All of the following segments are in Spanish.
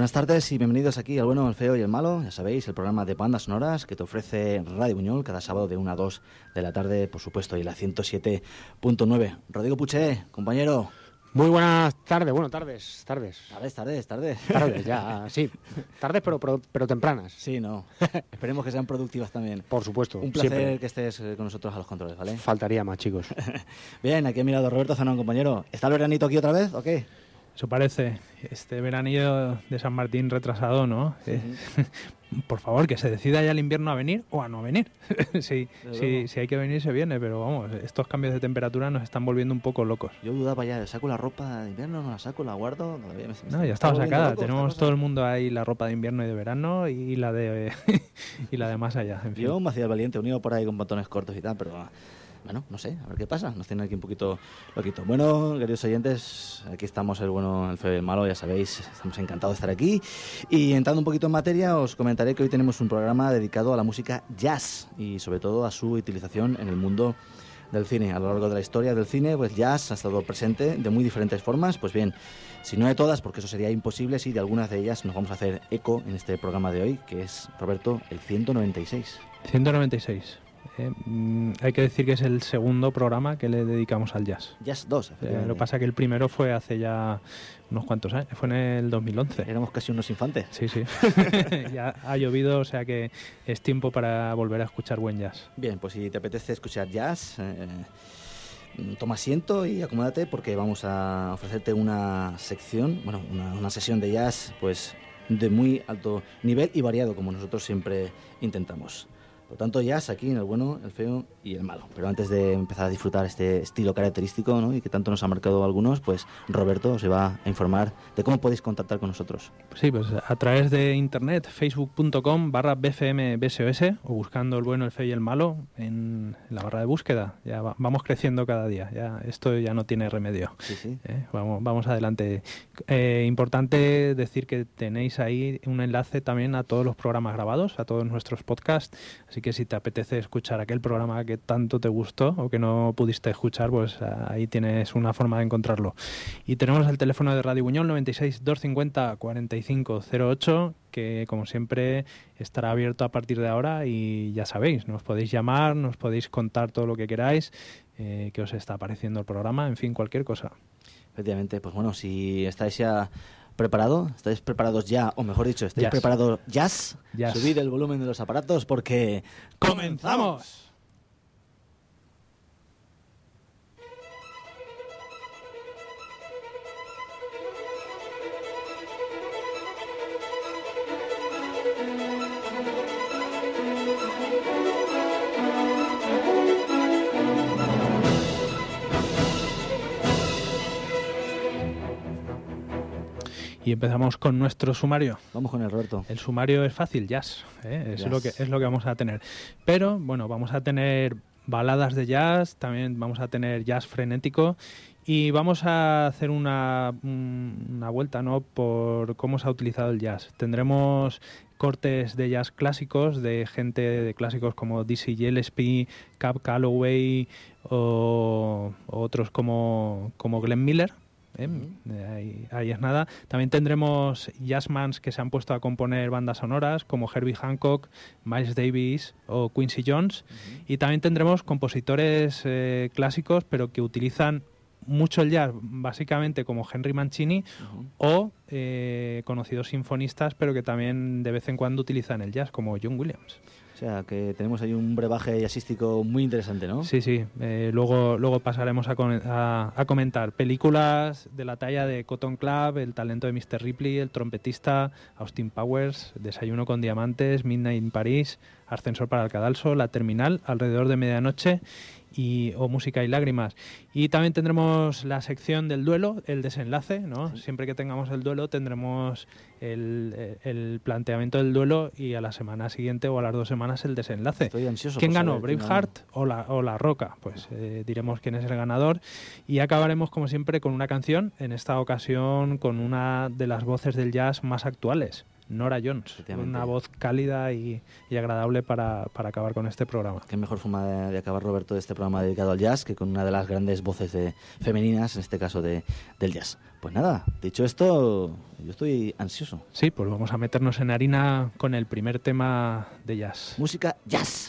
Buenas tardes y bienvenidos aquí al bueno, el feo y el malo. Ya sabéis, el programa de bandas sonoras que te ofrece Radio Buñol cada sábado de 1 a 2 de la tarde, por supuesto, y la 107.9. Rodrigo Puché, compañero. Muy buenas tardes, bueno, tardes. Tardes. Tardes, ya, sí. Tardes, pero tempranas. Sí, no. Esperemos que sean productivas también. Por supuesto. Un placer siempre. que estés con nosotros a los controles, ¿vale? Faltaría más, chicos. Bien, aquí a mi lado Roberto Zanón, compañero. ¿Está el veranito aquí otra vez o qué? Eso parece, este veranillo de San Martín retrasado, ¿no? Sí. Por favor, que se decida ya el invierno a venir o a no venir. Si hay que venir, se viene, pero vamos, estos cambios de temperatura nos están volviendo un poco locos. Yo dudaba ya, ¿saco la ropa de invierno? ¿No la saco? ¿La guardo? No, ya estaba sacada. Tenemos todo el mundo ahí la ropa de invierno y de verano y la de y la de más allá. En fin. Yo me hacía el valiente, unido por ahí con botones cortos y tal, pero... Bueno, no sé, a ver qué pasa. Nos tienen aquí un poquito loquito. Bueno, queridos oyentes, aquí estamos el bueno, el feo y el malo, ya sabéis, estamos encantados de estar aquí. Y entrando un poquito en materia, os comentaré que hoy tenemos un programa dedicado a la música jazz y sobre todo a su utilización en el mundo del cine. A lo largo de la historia del cine, pues jazz ha estado presente de muy diferentes formas. Pues bien, si no de todas, porque eso sería imposible, sí, de algunas de ellas nos vamos a hacer eco en este programa de hoy, que es, Roberto, el 196. 196. Hay que decir que es el segundo programa que le dedicamos al jazz. Jazz 2, efectivamente. Lo que pasa es que el primero fue hace ya unos cuantos años, fue en el 2011. Éramos casi unos infantes. Sí. Ya ha llovido, o sea que es tiempo para volver a escuchar buen jazz. Bien, pues si te apetece escuchar jazz, toma asiento y acomódate porque vamos a ofrecerte una sección, bueno, una sesión de jazz pues de muy alto nivel y variado, como nosotros siempre intentamos. Por tanto, jazz aquí en el bueno, el feo y el malo. Pero antes de empezar a disfrutar este estilo característico, ¿no?, y que tanto nos ha marcado a algunos, pues Roberto os va a informar de cómo podéis contactar con nosotros. Sí, pues a través de internet, facebook.com/bfmbsos o buscando el bueno, el feo y el malo en la barra de búsqueda. Ya vamos creciendo cada día, ya esto ya no tiene remedio. Sí. Vamos adelante. Importante decir que tenéis ahí un enlace también a todos los programas grabados, a todos nuestros podcasts. Así que si te apetece escuchar aquel programa que tanto te gustó o que no pudiste escuchar, pues ahí tienes una forma de encontrarlo. Y tenemos el teléfono de Radio Buñol 96 250 4508, que como siempre estará abierto a partir de ahora y ya sabéis, nos podéis llamar, nos podéis contar todo lo que queráis, que os está pareciendo el programa, en fin, cualquier cosa. Efectivamente, pues bueno, si estáis ya... ¿Estáis preparados ya? O mejor dicho, ¿estáis jazz. preparados jazz? Jazz. Subid el volumen de los aparatos porque... ¡comenzamos! Y empezamos con nuestro sumario. Vamos con el Roberto. El sumario es fácil, jazz. Es lo que vamos a tener. Pero, bueno, vamos a tener baladas de jazz, también vamos a tener jazz frenético y vamos a hacer una vuelta, ¿no?, por cómo se ha utilizado el jazz. Tendremos cortes de jazz clásicos, de gente de clásicos como Dizzy Gillespie, Cab Calloway o otros como Glenn Miller. Ahí es nada. También tendremos jazzmans que se han puesto a componer bandas sonoras como Herbie Hancock, Miles Davis o Quincy Jones. Y también tendremos compositores clásicos pero que utilizan mucho el jazz, básicamente como Henry Mancini o conocidos sinfonistas pero que también de vez en cuando utilizan el jazz como John Williams. O sea, que tenemos ahí un brebaje jazzístico muy interesante, ¿no? Sí. Luego pasaremos a comentar películas de la talla de Cotton Club, El talento de Mr. Ripley, El trompetista, Austin Powers, Desayuno con diamantes, Midnight in París, Ascensor para el cadalso, La terminal, Alrededor de medianoche o Música y lágrimas. Y también tendremos la sección del duelo, el desenlace, ¿no? Sí. Siempre que tengamos el duelo tendremos el planteamiento del duelo y a la semana siguiente o a las 2 semanas el desenlace. Estoy ansioso. ¿Quién ganó, Braveheart o La Roca? Pues diremos quién es el ganador y acabaremos como siempre con una canción, en esta ocasión con una de las voces del jazz más actuales, Nora Jones, una voz cálida y agradable para acabar con este programa. Qué mejor forma de acabar, Roberto, de este programa dedicado al jazz que con una de las grandes voces femeninas, en este caso del jazz. Pues nada, dicho esto, yo estoy ansioso. Sí, pues vamos a meternos en harina con el primer tema de jazz. Música jazz.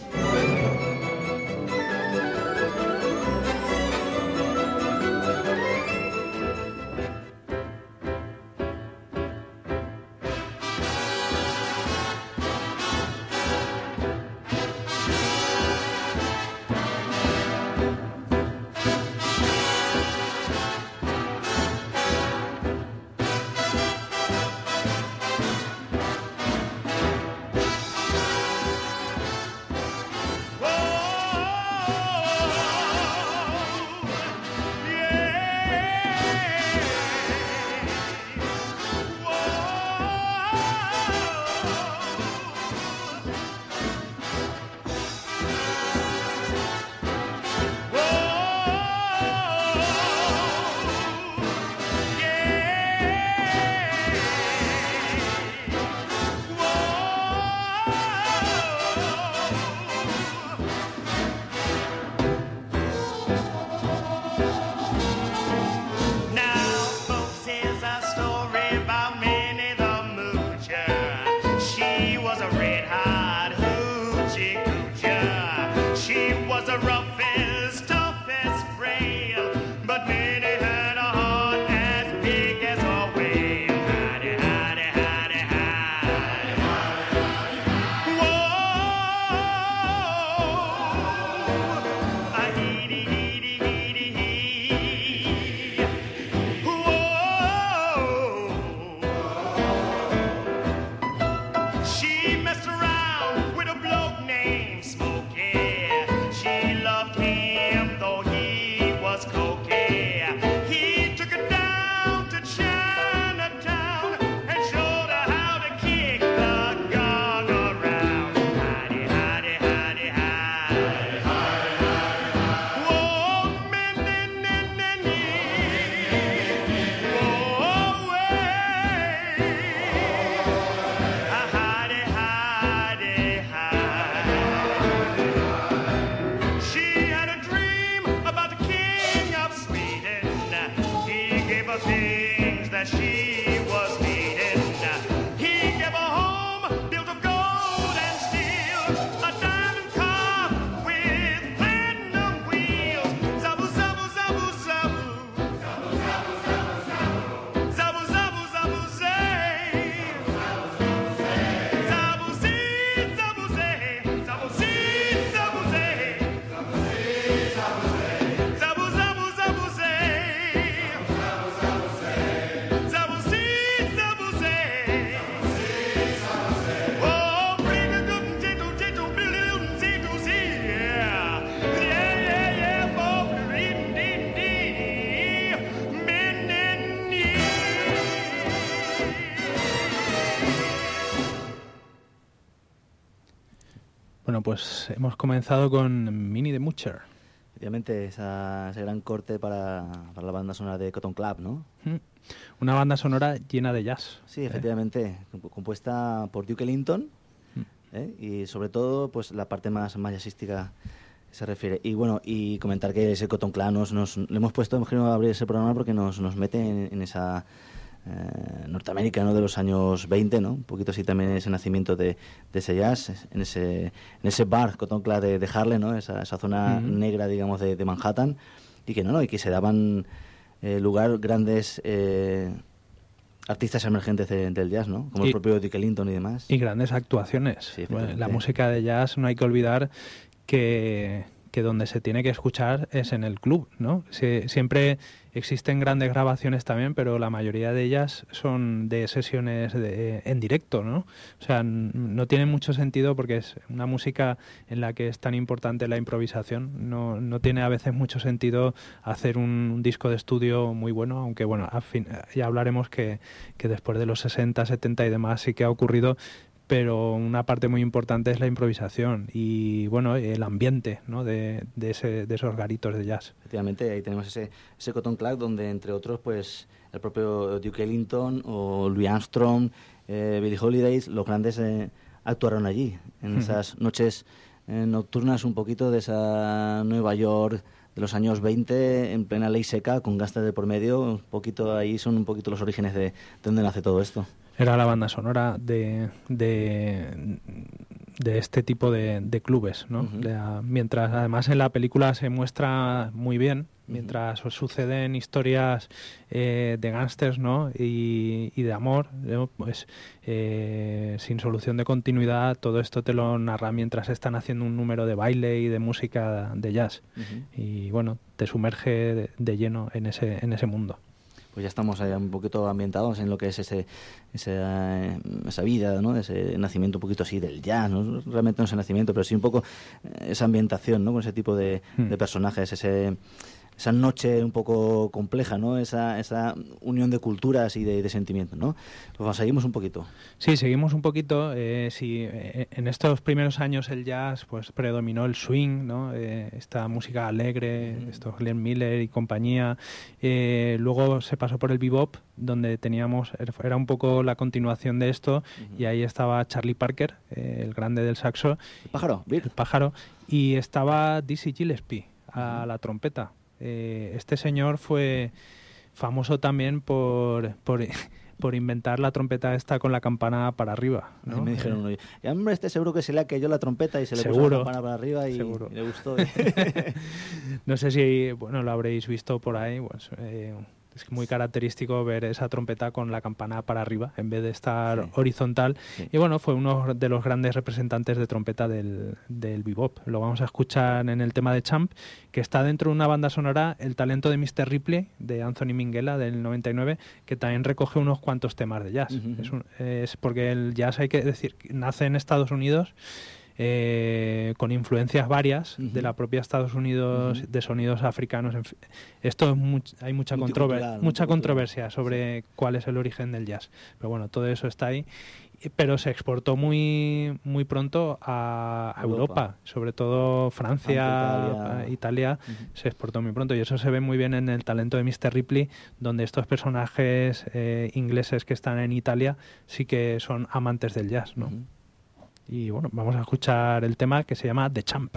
Bueno, pues hemos comenzado con Minnie the Moocher. Efectivamente, ese gran corte para la banda sonora de Cotton Club, ¿no? Una banda sonora llena de jazz. Sí, efectivamente, compuesta por Duke Ellington, y sobre todo pues la parte más jazzística se refiere. Y bueno, y comentar que ese Cotton Club le hemos puesto, imagino, a abrir ese programa porque nos mete en esa Norteamérica, ¿no?, de los años 20, ¿no? Un poquito así también ese nacimiento de ese jazz, en ese bar Cotton Club de Harlem, ¿no? Esa zona negra, digamos, de Manhattan, y que se daban lugar grandes artistas emergentes del jazz, ¿no? Como el propio Duke Ellington y demás. Y grandes actuaciones. Sí, bueno, la música de jazz, no hay que olvidar que donde se tiene que escuchar es en el club, ¿no? Siempre existen grandes grabaciones también, pero la mayoría de ellas son de sesiones en directo, ¿no? O sea, no tiene mucho sentido porque es una música en la que es tan importante la improvisación. No tiene a veces mucho sentido hacer un disco de estudio muy bueno, aunque bueno, ya hablaremos que después de los 60, 70 y demás sí que ha ocurrido, pero una parte muy importante es la improvisación y bueno, el ambiente, ¿no?, de esos garitos de jazz. Efectivamente, ahí tenemos ese Cotton Club donde, entre otros, pues el propio Duke Ellington o Louis Armstrong, Billie Holiday, los grandes actuaron allí, en esas noches nocturnas un poquito de esa Nueva York de los años 20, en plena ley seca, con gastas de por medio. Un poquito ahí son un poquito los orígenes de dónde nace todo esto. Era la banda sonora de este tipo de clubes, ¿no? Mientras además en la película se muestra muy bien, mientras suceden historias de gángsters, ¿no? y de amor, ¿no? Pues sin solución de continuidad, todo esto te lo narra mientras están haciendo un número de baile y de música de jazz. Y bueno, te sumerge de lleno en ese mundo. Pues ya estamos un poquito ambientados en lo que es esa vida, ¿no? Ese nacimiento un poquito así del jazz, ¿no? Realmente no es el nacimiento, pero sí un poco esa ambientación, ¿no? Con ese tipo de personajes, esa noche un poco compleja, ¿no? Esa unión de culturas y de sentimientos, ¿no? Pues seguimos un poquito. Sí, seguimos un poquito. En estos primeros años el jazz pues predominó el swing, ¿no? Esta música alegre, esto Glenn Miller y compañía. Luego se pasó por el bebop, donde era un poco la continuación de esto, y ahí estaba Charlie Parker, el grande del saxo. El pájaro. Y estaba Dizzy Gillespie a la trompeta. Este señor fue famoso también por inventar la trompeta esta con la campana para arriba, ¿no? Ahí me dijeron, hombre, seguro que se le ha caído la trompeta y se le puso la campana para arriba y le gustó. No sé si lo habréis visto por ahí, pues, es muy característico ver esa trompeta con la campana para arriba en vez de estar horizontal. Sí. Y bueno, fue uno de los grandes representantes de trompeta del bebop. Lo vamos a escuchar en el tema de Champ, que está dentro de una banda sonora, El talento de Mr. Ripley, de Anthony Minghella, del 99, que también recoge unos cuantos temas de jazz. Es porque el jazz, hay que decir, nace en Estados Unidos, con influencias varias de la propia Estados Unidos, de sonidos africanos. Esto hay mucha controversia sobre cuál es el origen del jazz, pero bueno, todo eso está ahí, pero se exportó muy pronto a Europa, sobre todo Francia, Italia, se exportó muy pronto, y eso se ve muy bien en El talento de Mr. Ripley, donde estos personajes ingleses que están en Italia sí que son amantes del jazz, ¿no? Y bueno, vamos a escuchar el tema que se llama The Champ.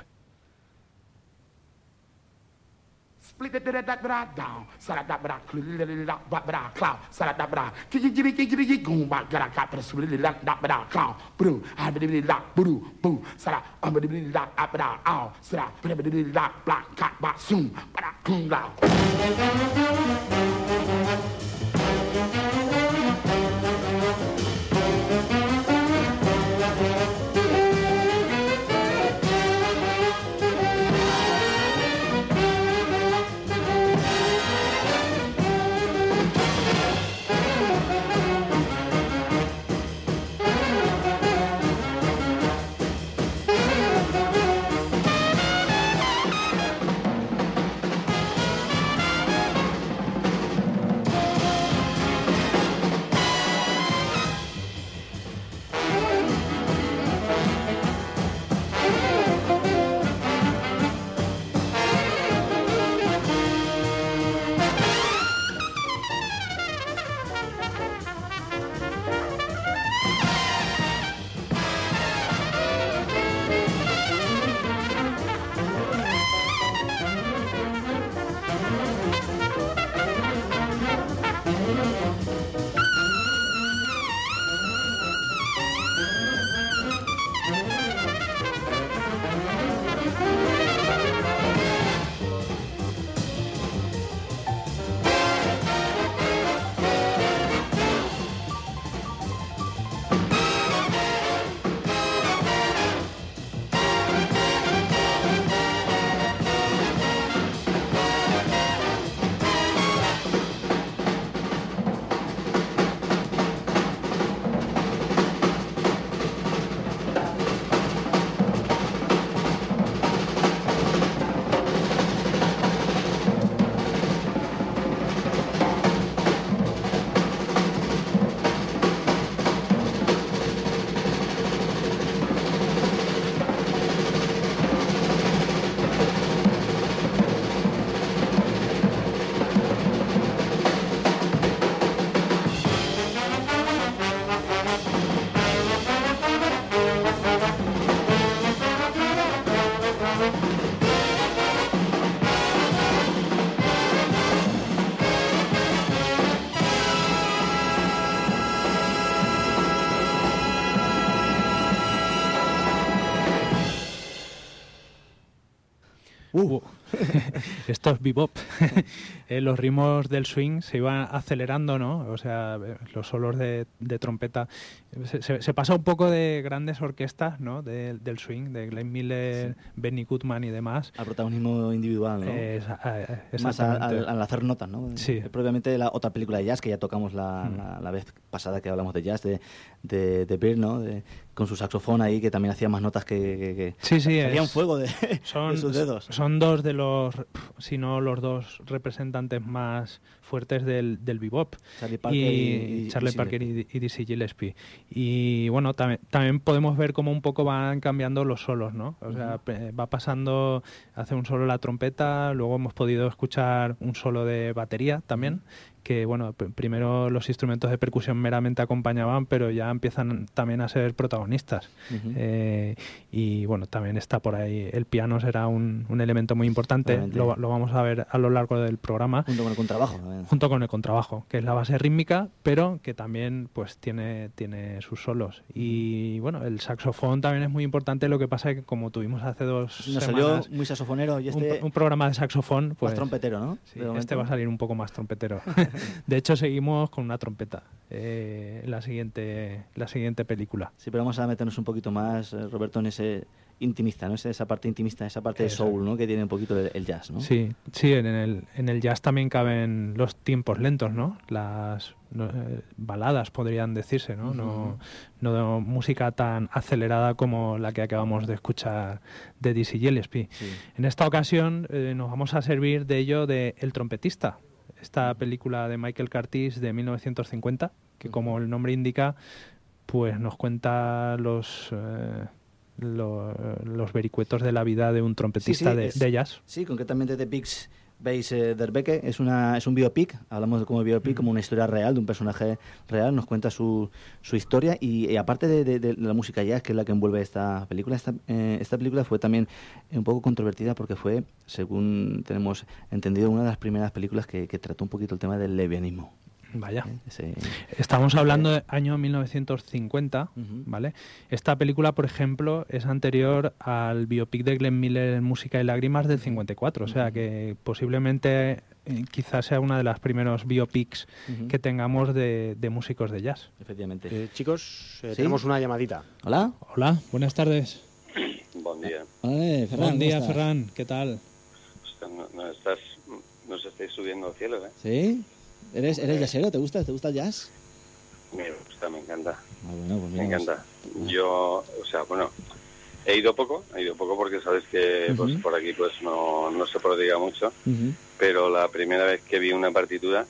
Esto es bebop. Los ritmos del swing se iban acelerando, ¿no? O sea, los solos de trompeta. Se pasa un poco de grandes orquestas, ¿no? Del swing, de Glenn Miller, Benny Goodman y demás. Al protagonismo individual, ¿no? Más al hacer notas, ¿no? Sí. Propiamente la otra película de jazz que ya tocamos la vez pasada que hablamos de jazz, de Bird, ¿no? Con su saxofón ahí, que también hacía más notas que hacían fuego de sus dedos. Son dos de los, si no los dos representantes más fuertes del bebop. Charlie Parker Charlie Parker y Dizzy Gillespie. Y bueno, también podemos ver cómo un poco van cambiando los solos, ¿no? O sea, va pasando, hace un solo la trompeta, luego hemos podido escuchar un solo de batería también, que bueno, primero los instrumentos de percusión meramente acompañaban, pero ya empiezan también a ser protagonistas. Y bueno, también está por ahí, el piano será un elemento muy importante, lo vamos a ver a lo largo del programa. Junto con el contrabajo. Junto con el contrabajo, que es la base rítmica, pero que también pues tiene sus solos. Y bueno, el saxofón también es muy importante, lo que pasa es que como tuvimos hace 2 semanas... salió muy saxofonero y un programa de saxofón, pues... Más trompetero, ¿no? Sí, este va a salir un poco más trompetero. De hecho, seguimos con una trompeta en la siguiente película. Sí, pero vamos a meternos un poquito más, Roberto, en ese intimista, ¿no? Esa parte intimista, esa parte de soul, ¿no? Que tiene un poquito el jazz, ¿no? Sí, en el jazz también caben los tiempos lentos, ¿no? Las baladas, podrían decirse, ¿no? No música tan acelerada como la que acabamos de escuchar de Dizzy Gillespie. Sí. En esta ocasión nos vamos a servir de ello de El trompetista, esta película de Michael Curtiz de 1950, que como el nombre indica, pues nos cuenta los vericuetos de la vida de un trompetista de jazz. Sí, concretamente de Bix Bass der Becke. Es un biopic, hablamos de como biopic, como una historia real, de un personaje real, nos cuenta su historia y aparte de la música jazz, que es la que envuelve esta película, esta película fue también un poco controvertida porque fue, según tenemos entendido, una de las primeras películas que trató un poquito el tema del lesbianismo. Vaya. Estamos hablando del año 1950, ¿vale? Esta película, por ejemplo, es anterior al biopic de Glenn Miller en Música y Lágrimas del 54, o sea que posiblemente quizás sea una de las primeros biopics que tengamos de músicos de jazz. Efectivamente. Chicos, tenemos una llamadita. Hola. Hola, buenas tardes. Buen día. Ferran, buen día, Ferran, ¿qué tal? Nos estáis subiendo al cielo, ¿eh? ¿Sí? ¿Eres jazzero? ¿Te gusta el jazz? Me gusta, me encanta. Bueno, pues me encanta. Yo, he ido poco porque sabes que pues, por aquí pues no se prodiga mucho, pero la primera vez que vi una partitura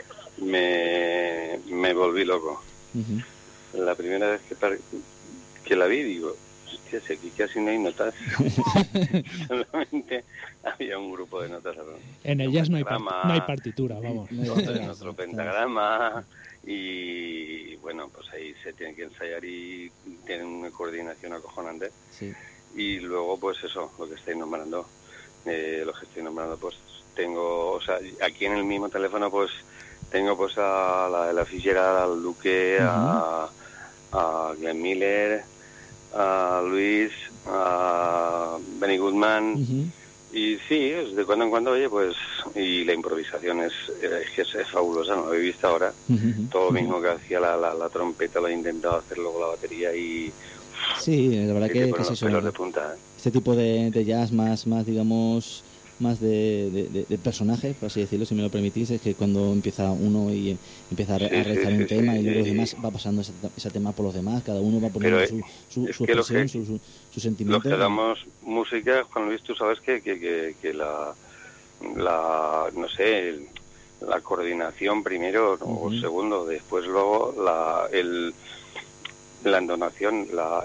me volví loco. La primera vez que la vi, digo, hostia, aquí casi no hay notas. Solamente había un grupo de notas. En el jazz no hay partitura, vamos. Otro pentagrama y bueno, pues ahí se tiene que ensayar y tienen una coordinación acojonante. Sí. Y luego pues eso, lo que estoy nombrando, pues tengo, aquí en el mismo teléfono pues tengo pues a la Fitzgerald, al Duque, a Glenn Miller, a Luis, a Benny Goodman, y sí, de cuando en cuando, oye, pues, y la improvisación es fabulosa, no lo he visto ahora, todo lo mismo que hacía la trompeta, lo he intentado hacer luego la batería y... Sí, la verdad que es eso, de punta, ¿eh? Este tipo de jazz más digamos, más de personaje, por así decirlo, si me lo permitís, es que cuando empieza uno y empieza a realizar un tema y luego los demás va pasando ese tema por los demás, cada uno va poniendo su expresión, su sentimiento. Los que damos música, Juan Luis, tú sabes que la no sé, la coordinación primero o segundo, después luego la entonación,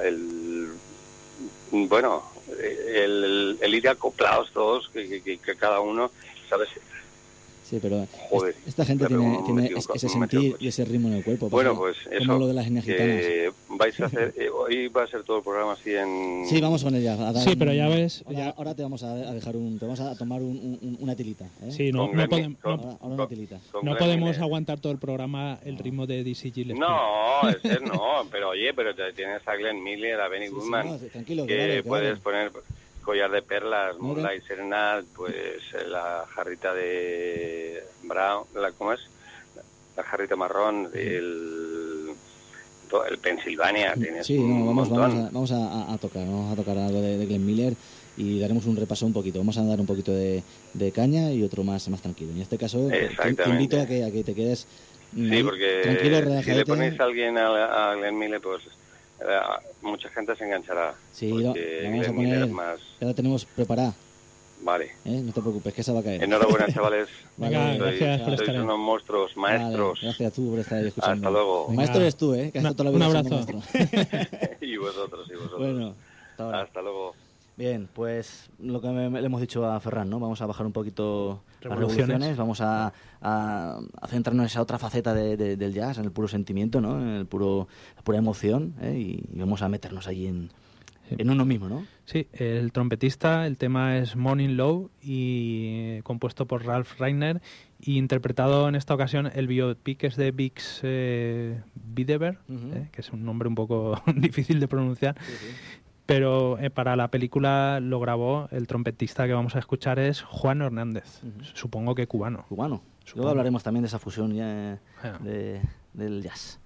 el ir acoplados todos, que cada uno, ¿sabes? Sí, pero joder, esta gente tiene ese sentir y ese ritmo en el cuerpo. Bueno, pues como eso. Lo de las etnias gitanas. Vais a hacer, hoy va a ser todo el programa así en... Sí, vamos con ella. Sí, pero ya ves... Ahora te vamos a dejar te vamos a tomar una tilita. ¿eh? Sí, ahora una tilita. No podemos aguantar todo el programa el ritmo de Dizzy Gillespie. No, pero oye, pero tienes a Glenn Miller, a Benny Goodman, tranquilo, que puedes poner... Collar de Perlas, Mira. Moonlight Serenade, pues la jarrita de Brown, ¿cómo es? La jarrita marrón, el Pennsylvania, tienes Sí, un no, montón. vamos a tocar algo de Glenn Miller y daremos un repaso un poquito. Vamos a dar un poquito de caña y otro más tranquilo. En este caso, te invito a que te quedes Sí, porque tranquilo, si relajadete. le ponéis a alguien a Glenn Miller, pues mucha gente se enganchará. Sí, porque lo vamos a Glenn Miller poner. es más... Ya la tenemos preparada. Vale. No te preocupes, que esa va a caer. Enhorabuena, chavales. Venga, gracias por Sois estar ahí. unos monstruos, maestros. Vale, gracias a tú por estar ahí escuchando. Hasta luego. Maestro eres tú, que has estado toda la Un vida abrazo. siendo maestro. Y vosotros. Bueno, hasta ahora. Hasta luego. Bien, pues lo que le hemos dicho a Ferran, ¿no? Vamos a bajar un poquito las Revoluciones. revoluciones, vamos a centrarnos en esa otra faceta del jazz, en el puro sentimiento, ¿no? En la pura emoción, y vamos a meternos allí en uno mismo, ¿no? Sí, el trompetista, el tema es Morning Low y compuesto por Ralph Reiner y interpretado en esta ocasión el biopic es de Bix Bidever, que es un nombre un poco difícil de pronunciar. Sí. Pero para la película lo grabó, el trompetista que vamos a escuchar es Juan Hernández, supongo que cubano. Cubano. Supongo. Luego hablaremos también de esa fusión ya Ah. del jazz.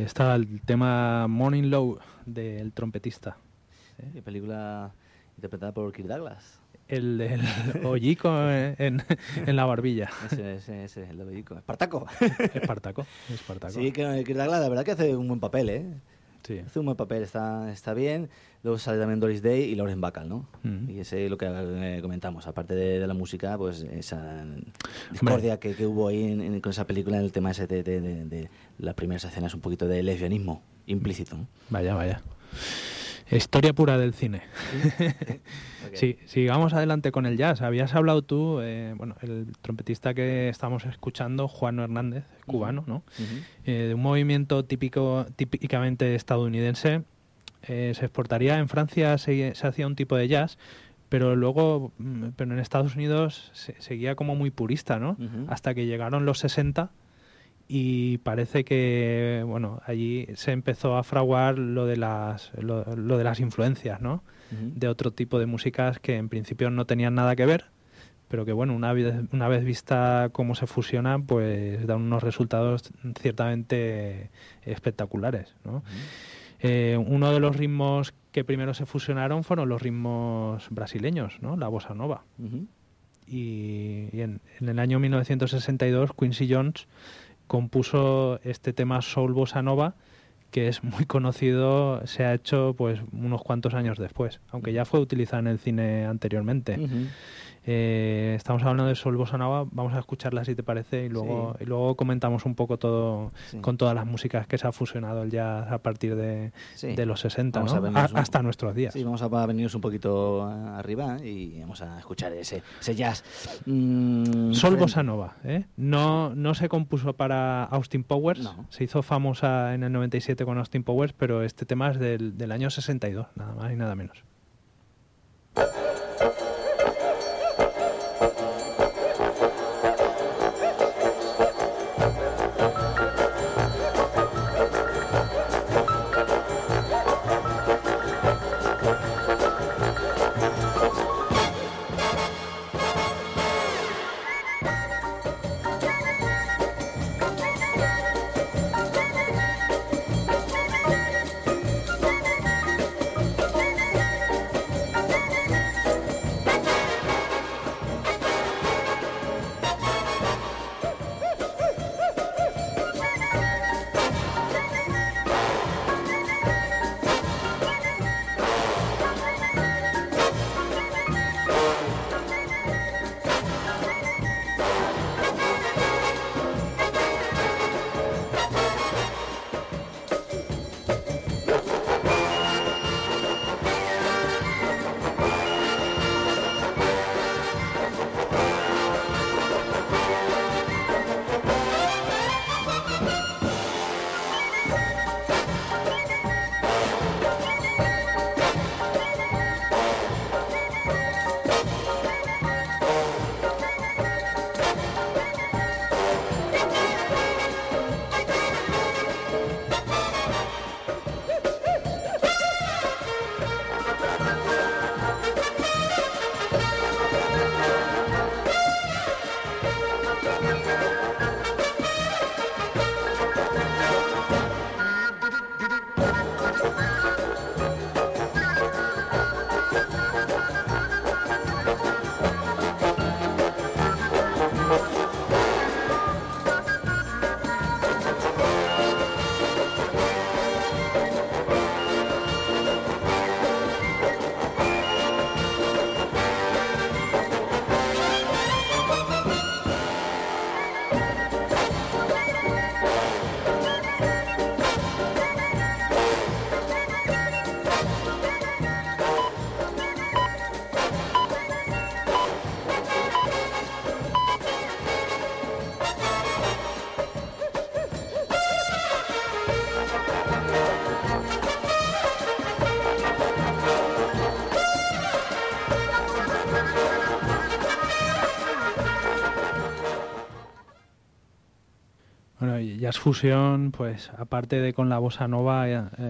Está el tema Morning Low del trompetista. ¿Qué película interpretada por Kirk Douglas? El del hoyico en la barbilla. Ese, el de hoyico. Espartaco. Espartaco. Sí, que Kirk Douglas la verdad que hace un buen papel, ¿eh? Sí. Hace un buen papel, está bien. Luego sale también Doris Day y Lauren Bacall, ¿no? Y ese es lo que comentamos. Aparte de la música, pues esa discordia que hubo ahí con esa película, en el tema ese de las primeras escenas, un poquito de lesbianismo implícito, ¿no? Vaya. Historia pura del cine. Okay. Sí, sigamos adelante con el jazz. Habías hablado tú, el trompetista que estamos escuchando, Juan Hernández, cubano, ¿no? De un movimiento típicamente estadounidense. Se exportaría en Francia, se hacía un tipo de jazz, pero luego en Estados Unidos seguía como muy purista, ¿no? Hasta que llegaron los 60 y parece que allí se empezó a fraguar lo de las influencias, ¿no? De otro tipo de músicas que en principio no tenían nada que ver, pero que una vez vista cómo se fusionan, pues dan unos resultados ciertamente espectaculares, ¿no? Uno de los ritmos que primero se fusionaron fueron los ritmos brasileños, ¿no? La bossa nova. Y en el año 1962 Quincy Jones compuso este tema Soul Bossa Nova, que es muy conocido, se ha hecho pues unos cuantos años después, aunque ya fue utilizado en el cine anteriormente. Estamos hablando de Soul Bossa Nova, vamos a escucharla si te parece y luego comentamos un poco todo con todas las músicas que se ha fusionado el jazz a partir de los 60, ¿no? Hasta nuestros días. Sí, vamos a venirnos un poquito arriba y vamos a escuchar ese jazz. Soul Bossa Nova, ¿eh? No se compuso para Austin Powers, se hizo famosa en el 97 con Austin Powers, pero este tema es del año 62, nada más y nada menos. Bueno, y jazz fusión, pues aparte de con la bossa nova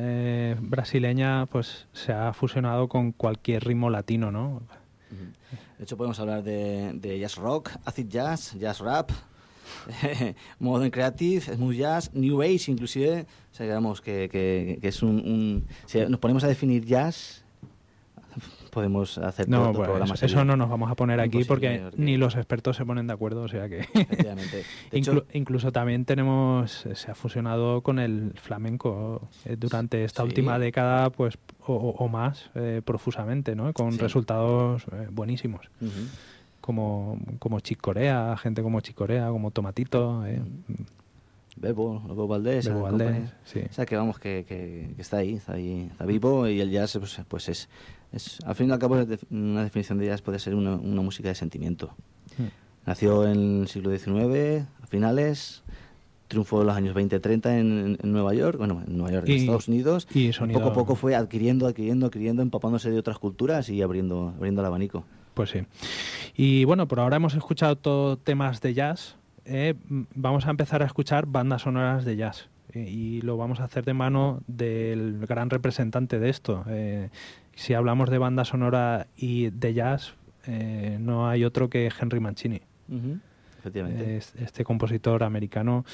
brasileña, pues se ha fusionado con cualquier ritmo latino, ¿no? De hecho, podemos hablar de jazz rock, acid jazz, jazz rap, Modern Creative, Smooth Jazz, New Age inclusive. O sea, digamos que es si nos ponemos a definir jazz, podemos hacer No, otro pues programa eso serio. no nos vamos a poner aquí Imposible, porque ni los expertos se ponen de acuerdo, o sea que... Efectivamente. De hecho, Incluso también se ha fusionado con el flamenco durante esta Sí. última década, pues o más, profusamente, ¿no? Con Sí. resultados buenísimos. ujú. Como Chick Corea, gente como Chick Corea, como Tomatito, Bebo Valdés, Bebo and Valdés, company. sí. O sea, que vamos, que está ahí, está vivo, y el jazz pues es al fin y al cabo una definición de jazz puede ser una música de sentimiento. Nació en el siglo XIX, a finales, triunfó en los años 20-30 en Nueva York, en Estados Unidos, y sonido- poco a poco fue adquiriendo, empapándose de otras culturas y abriendo el abanico. Pues sí. Y bueno, por ahora hemos escuchado temas de jazz. Vamos a empezar a escuchar bandas sonoras de jazz. Y lo vamos a hacer de mano del gran representante de esto. Si hablamos de banda sonora y de jazz, no hay otro que Henry Mancini. Efectivamente. Este compositor americano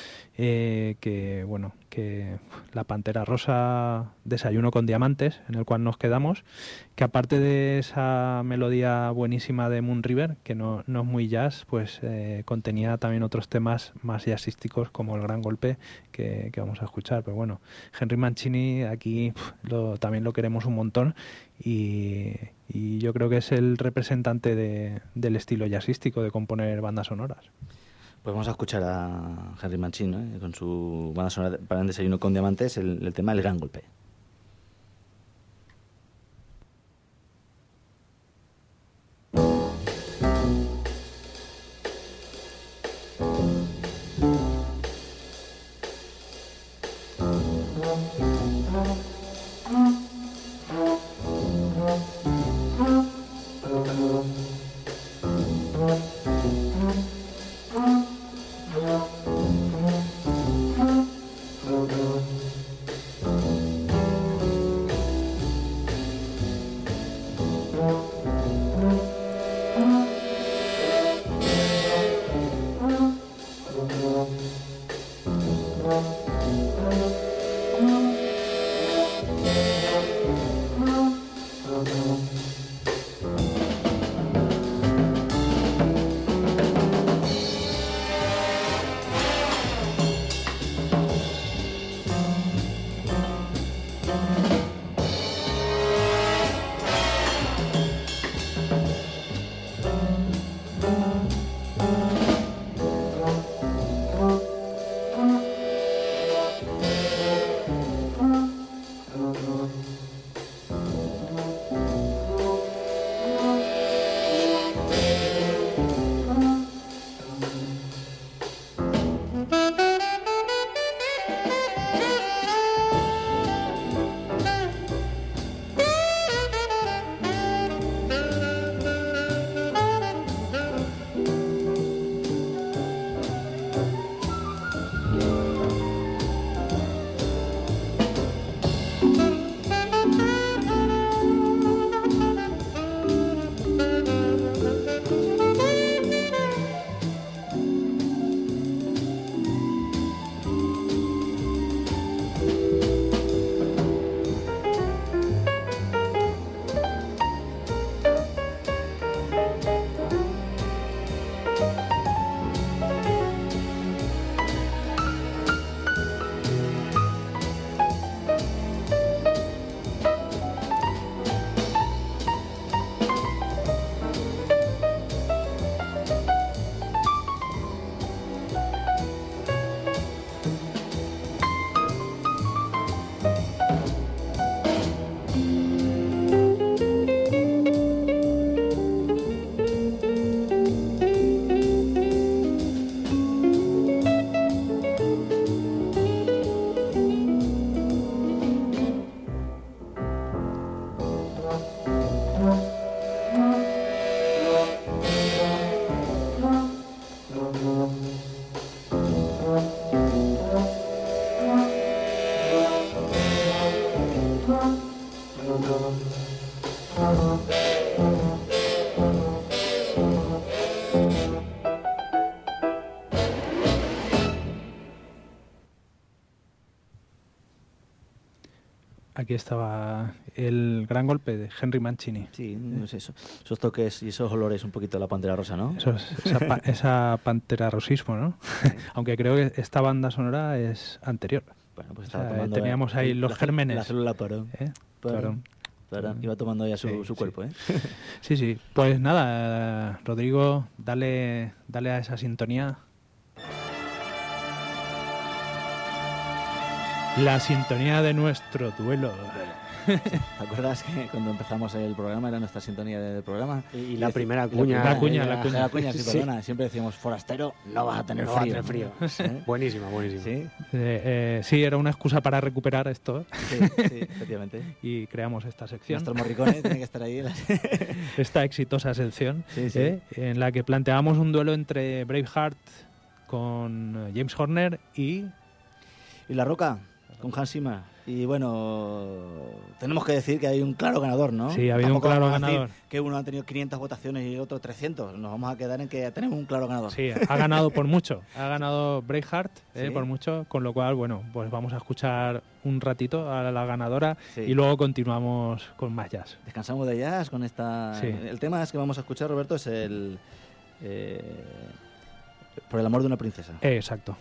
que La Pantera Rosa, Desayuno con Diamantes, en el cual nos quedamos, que aparte de esa melodía buenísima de Moon River, que no es muy jazz, pues contenía también otros temas más jazzísticos como El Gran Golpe que vamos a escuchar. Pero bueno, Henry Mancini aquí también lo queremos un montón y yo creo que es el representante del estilo jazzístico de componer bandas sonoras. Pues vamos a escuchar a Henry Mancini, ¿no? Con su banda sonora para el Desayuno con Diamantes, el tema El Gran Golpe. Aquí estaba el gran golpe de Henry Mancini. Sí, no sé, esos toques y esos olores un poquito de la Pantera Rosa, ¿no? Esa pantera rosismo, ¿no? Aunque creo que esta banda sonora es anterior. Bueno, pues estaba tomando... teníamos ahí los gérmenes. La célula paró. Claro. Iba tomando ya su cuerpo, ¿eh? Sí. Pues nada, Rodrigo, dale a esa sintonía. La sintonía de nuestro duelo. ¿Te acuerdas que cuando empezamos el programa era nuestra sintonía del programa? Y la primera cuña. La cuña. Sí, perdona. Siempre decíamos, forastero, no vas a tener frío. ¿Eh? Buenísima. ¿Sí? Sí, era una excusa para recuperar esto. Sí, efectivamente. Y creamos esta sección. Nuestro Morricone tiene que estar ahí. Esta exitosa sección, sí. En la que planteamos un duelo entre Braveheart con James Horner y La Roca con Hans Zimmer. Y bueno, tenemos que decir que hay un claro ganador, ¿no? Sí, ha habido un claro ganador. Que uno ha tenido 500 votaciones y el otro 300. Nos vamos a quedar en que tenemos un claro ganador. Sí, ha ganado por mucho. Ha ganado Braveheart ¿Sí? por mucho, con lo cual, bueno, pues vamos a escuchar un ratito a la ganadora y luego continuamos con más jazz. Descansamos de jazz con esta... Sí. El tema que vamos a escuchar, Roberto, es el... Por el amor de una princesa. Exacto.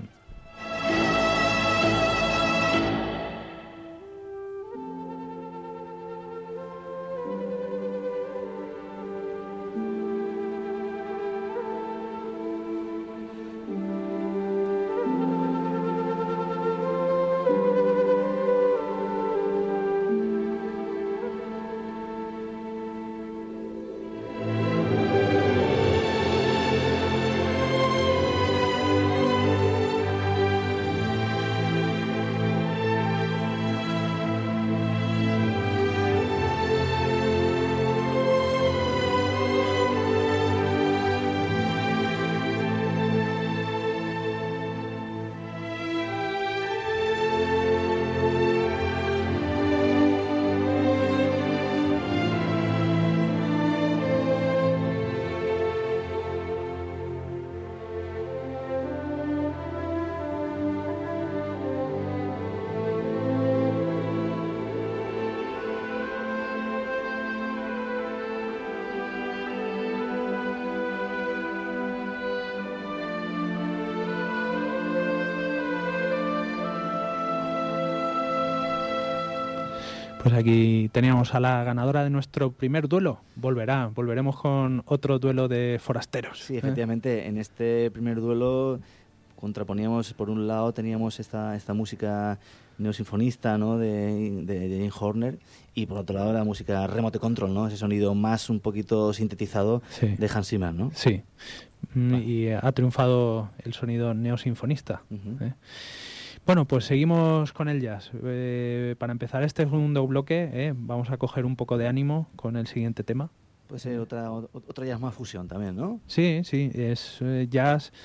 Pues aquí teníamos a la ganadora de nuestro primer duelo. Volveremos con otro duelo de forasteros. Sí, efectivamente, en este primer duelo contraponíamos, por un lado teníamos esta música neosinfonista, ¿no?, de James Horner, y por otro lado la música remote control, ¿no?, ese sonido más un poquito sintetizado de Hans Zimmer, ¿no? Sí, y ha triunfado el sonido neosinfonista. Bueno, pues seguimos con el jazz. Para empezar este segundo bloque, vamos a coger un poco de ánimo con el siguiente tema. Puede ser otra jazz más fusión también, ¿no? Sí, es jazz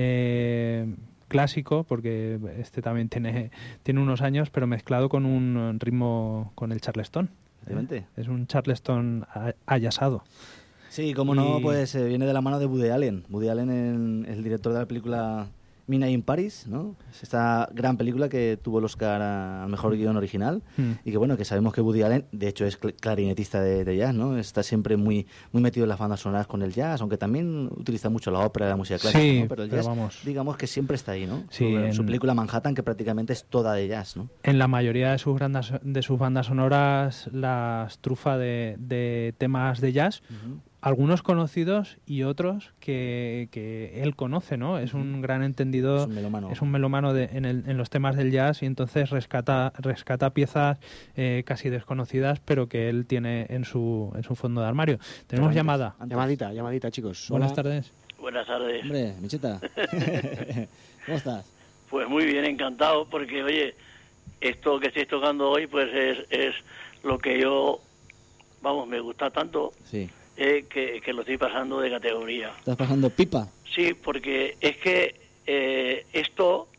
clásico, porque este también tiene unos años, pero mezclado con un ritmo, con el charleston. Es un charleston ayasado. Sí, como no, pues viene de la mano de Woody Allen. Woody Allen, el director de la película Midnight in Paris, ¿no? Es esta gran película que tuvo el Oscar al mejor guión original y que bueno, que sabemos que Woody Allen, de hecho, es clarinetista de jazz, ¿no? Está siempre muy metido en las bandas sonoras con el jazz, aunque también utiliza mucho la ópera, la música clásica, ¿no? Pero el jazz, digamos que siempre está ahí, ¿no? Sí, su película Manhattan, que prácticamente es toda de jazz, ¿no? En la mayoría de sus bandas sonoras, las trufa de temas de jazz. Algunos conocidos y otros que él conoce, ¿no? Es un gran entendido, es un melómano en los temas del jazz, y entonces rescata piezas casi desconocidas, pero que él tiene en su fondo de armario. Tenemos Llamadita, chicos. Buenas tardes. Buenas tardes. Hombre, Micheta. ¿Cómo estás? Pues muy bien, encantado, porque oye, esto que estáis tocando hoy, pues es lo que yo, me gusta tanto. Sí. Que lo estoy pasando de categoría. ¿Estás pasando pipa? Sí, porque es que esto,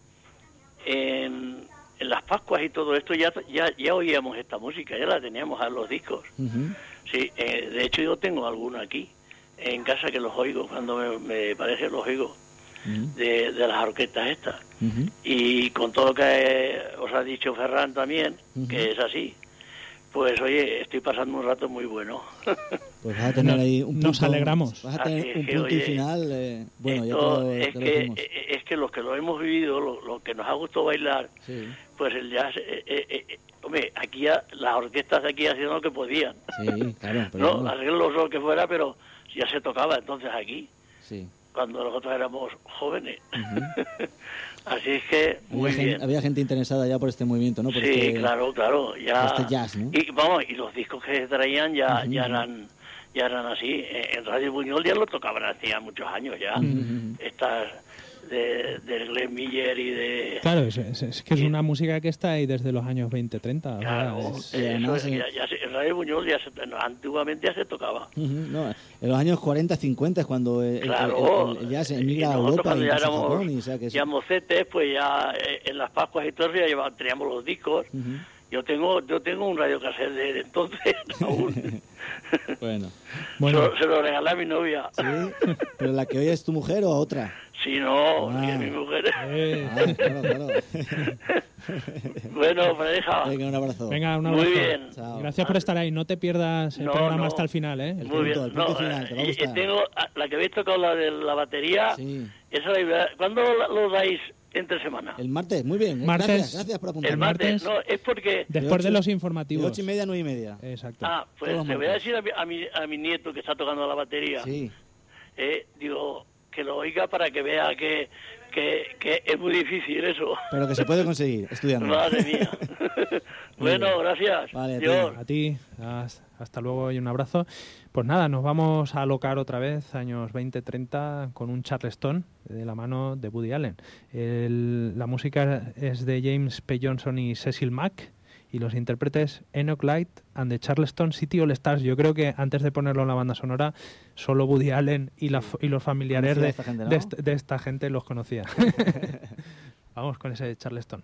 en las Pascuas y todo esto, ya oíamos esta música, ya la teníamos a los discos. Sí, de hecho yo tengo alguno aquí, en casa, que los oigo, cuando me parece los oigo. de las orquestas estas. Y con todo lo que os ha dicho Ferran también, que es así, pues oye, estoy pasando un rato muy bueno. Pues vas a tener ahí un punto, nos alegramos. Vas a tener un punto y final. Bueno, esto ya te lo decimos. es que los que lo hemos vivido, lo que nos ha gustado bailar, pues el jazz, hombre, aquí las orquestas de aquí hacían lo que podían. Sí, claro. Pero no, arreglos o lo que fuera, pero ya se tocaba entonces aquí. Sí. Cuando nosotros éramos jóvenes. Así es que muy bien. Había gente interesada ya por este movimiento, ¿no? Por sí, claro, ya. Por este jazz, ¿no? Y vamos, y los discos que se traían ya eran así. En Radio Buñol ya lo tocaban hacía muchos años ya. Estas de Glenn Miller y de... Claro, es que es una música que está ahí desde los años 20, 30. Claro, en Radio Buñol antiguamente ya se tocaba. No, en los años 40, 50 es cuando el jazz emigra a Europa y ya a Japón. O sea que ya mocetes, pues ya en las Pascuas y todo eso ya teníamos los discos. Yo tengo un radiocassette de entonces aún. Bueno. Se lo regalé a mi novia. Sí, pero la que hoy es tu mujer o otra. Sí, no, que es mi mujer. Claro. Bueno, pareja. Venga, un abrazo. Venga, un abrazo. Muy bien. Chao. Gracias por estar ahí. No te pierdas el programa hasta el final, ¿eh? Muy bien. El punto final, te va a gustar. Tengo la que habéis tocado, la de la batería. Sí. Esa ¿cuándo lo dais entre semana? El martes, muy bien. Martes. Gracias por apuntar. El martes, no, es porque... Después de los De informativos. 8:30 a 9:30. Exacto. Pues le voy a decir a mi nieto que está tocando la batería. Sí. Digo, que lo oiga para que vea que es muy difícil eso. Pero que se puede conseguir estudiando. Madre mía. Bueno, gracias. Vale, Dios. A ti, hasta luego y un abrazo. Pues nada, nos vamos a alocar otra vez, años 20-30, con un Charleston de la mano de Woody Allen. La música es de James P. Johnson y Cecil Mack, y los intérpretes Enoch Light and the Charleston City All Stars. Yo creo que antes de ponerlo en la banda sonora, solo Woody Allen y los familiares de esta gente los conocía. Vamos con ese Charleston.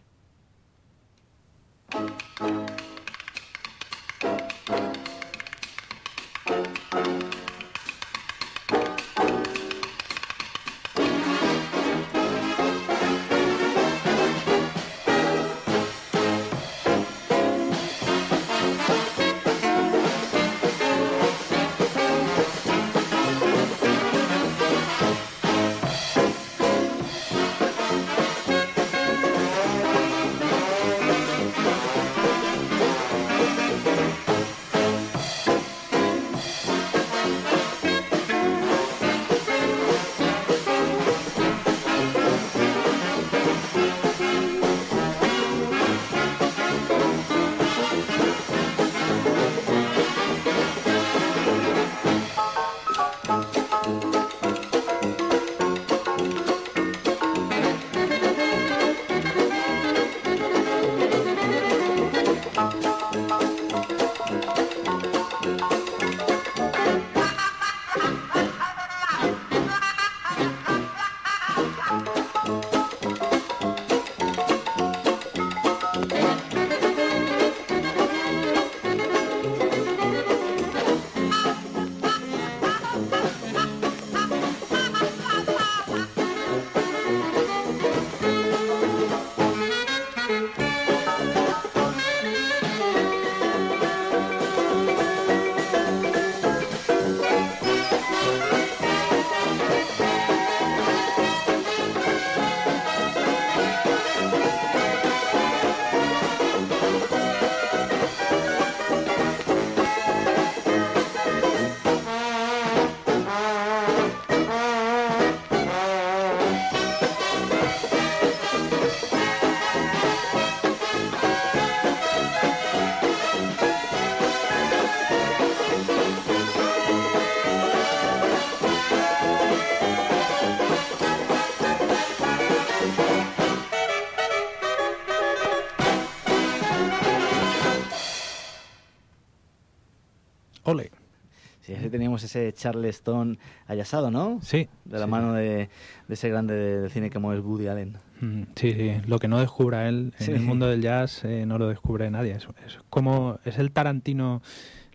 Ole. Sí, así teníamos ese Charleston ayasado, ¿no? Sí. De la mano de ese grande del cine como es Woody Allen. Sí, lo que no descubra él en el mundo del jazz no lo descubre nadie. Es el Tarantino,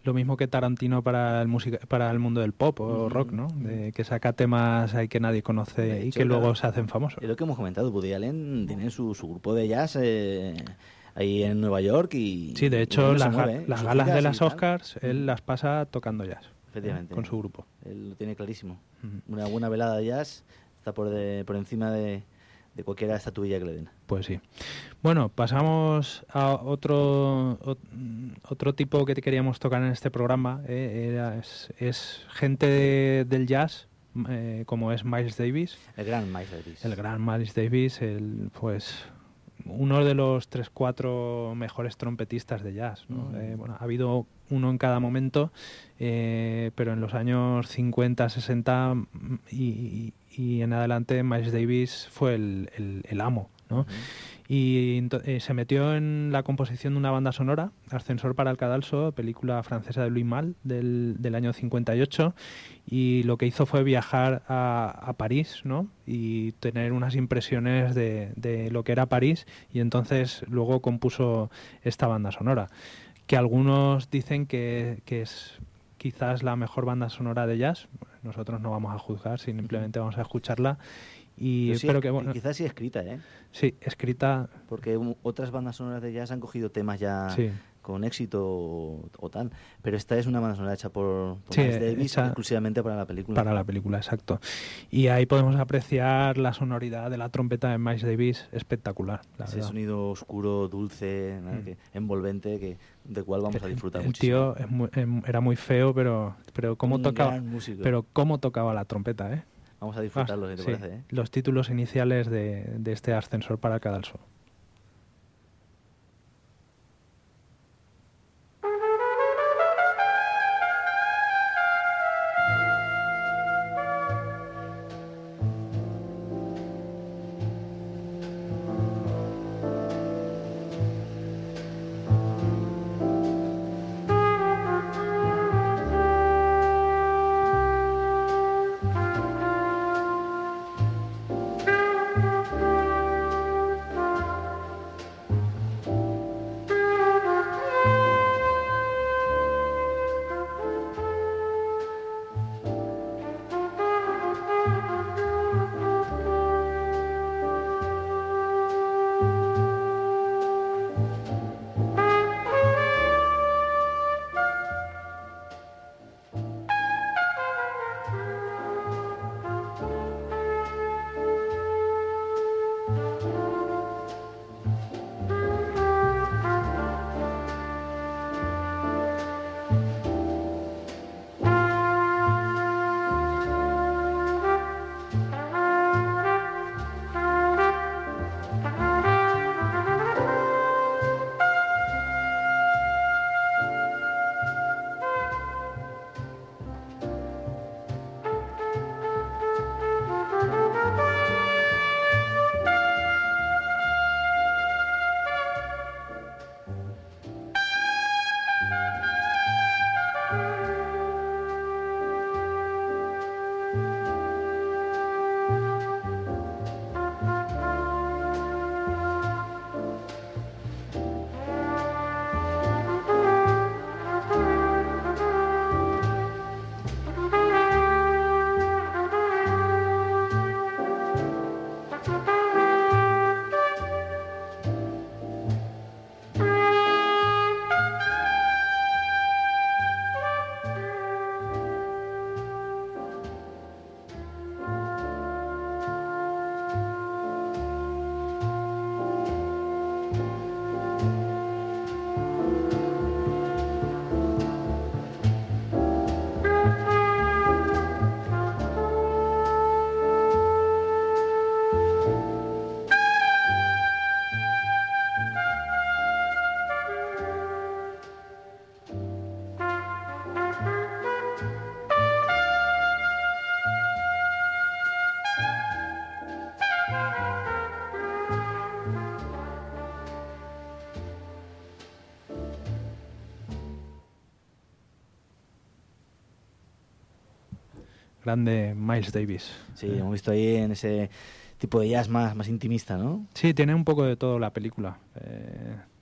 lo mismo que Tarantino para para el mundo del pop o rock, ¿no? De que saca temas ahí que nadie conoce De y hecho, que luego claro, se hacen famosos. es lo que hemos comentado. Woody Allen tiene su grupo de jazz ahí en Nueva York y... Sí, de y hecho, bueno, se las mueve, las sus galas de giras las y tal. Oscars, él las pasa tocando jazz. Efectivamente. Con su grupo. Él lo tiene clarísimo. Ujú. Una buena velada de jazz está por encima de cualquier estatuilla que le den. Pues sí. Bueno, pasamos a otro tipo que te queríamos tocar en este programa. Es gente del jazz, como es Miles Davis. El gran Miles Davis. El gran Miles Davis, pues uno de los 3-4 mejores trompetistas de jazz, ¿no? Bueno, ha habido uno en cada momento, pero en los años 50, 60 y en adelante Miles Davis fue el amo, ¿no? Y se metió en la composición de una banda sonora, Ascensor para el Cadalso, película francesa de Louis Malle del año 58, y lo que hizo fue viajar a París, ¿no? Y tener unas impresiones de lo que era París, y entonces luego compuso esta banda sonora, que algunos dicen que es quizás la mejor banda sonora de jazz. Nosotros no vamos a juzgar, simplemente vamos a escucharla. Y sí, pero que, bueno, quizás sí escrita, ¿eh? Sí, escrita. Porque otras bandas sonoras de jazz han cogido temas ya Sí. con éxito o tal. Pero esta es una banda sonora hecha por Sí, Miles Davis hecha exclusivamente para la película. Para la película, exacto. Y ahí podemos apreciar la sonoridad de la trompeta de Miles Davis, espectacular. Ese sonido oscuro, dulce, ¿no? Envolvente, de cual vamos a disfrutar muchísimo. El tío era muy feo, pero cómo Un tocaba, gran músico. pero cómo tocaba la trompeta, ¿eh? Vamos a disfrutarlo, si te sí, parece, ¿eh? Los títulos iniciales de este Ascensor para el Cadalso. Grande Miles Davis. Sí, hemos visto ahí en ese tipo de jazz más intimista, ¿no? Sí, tiene un poco de todo la película.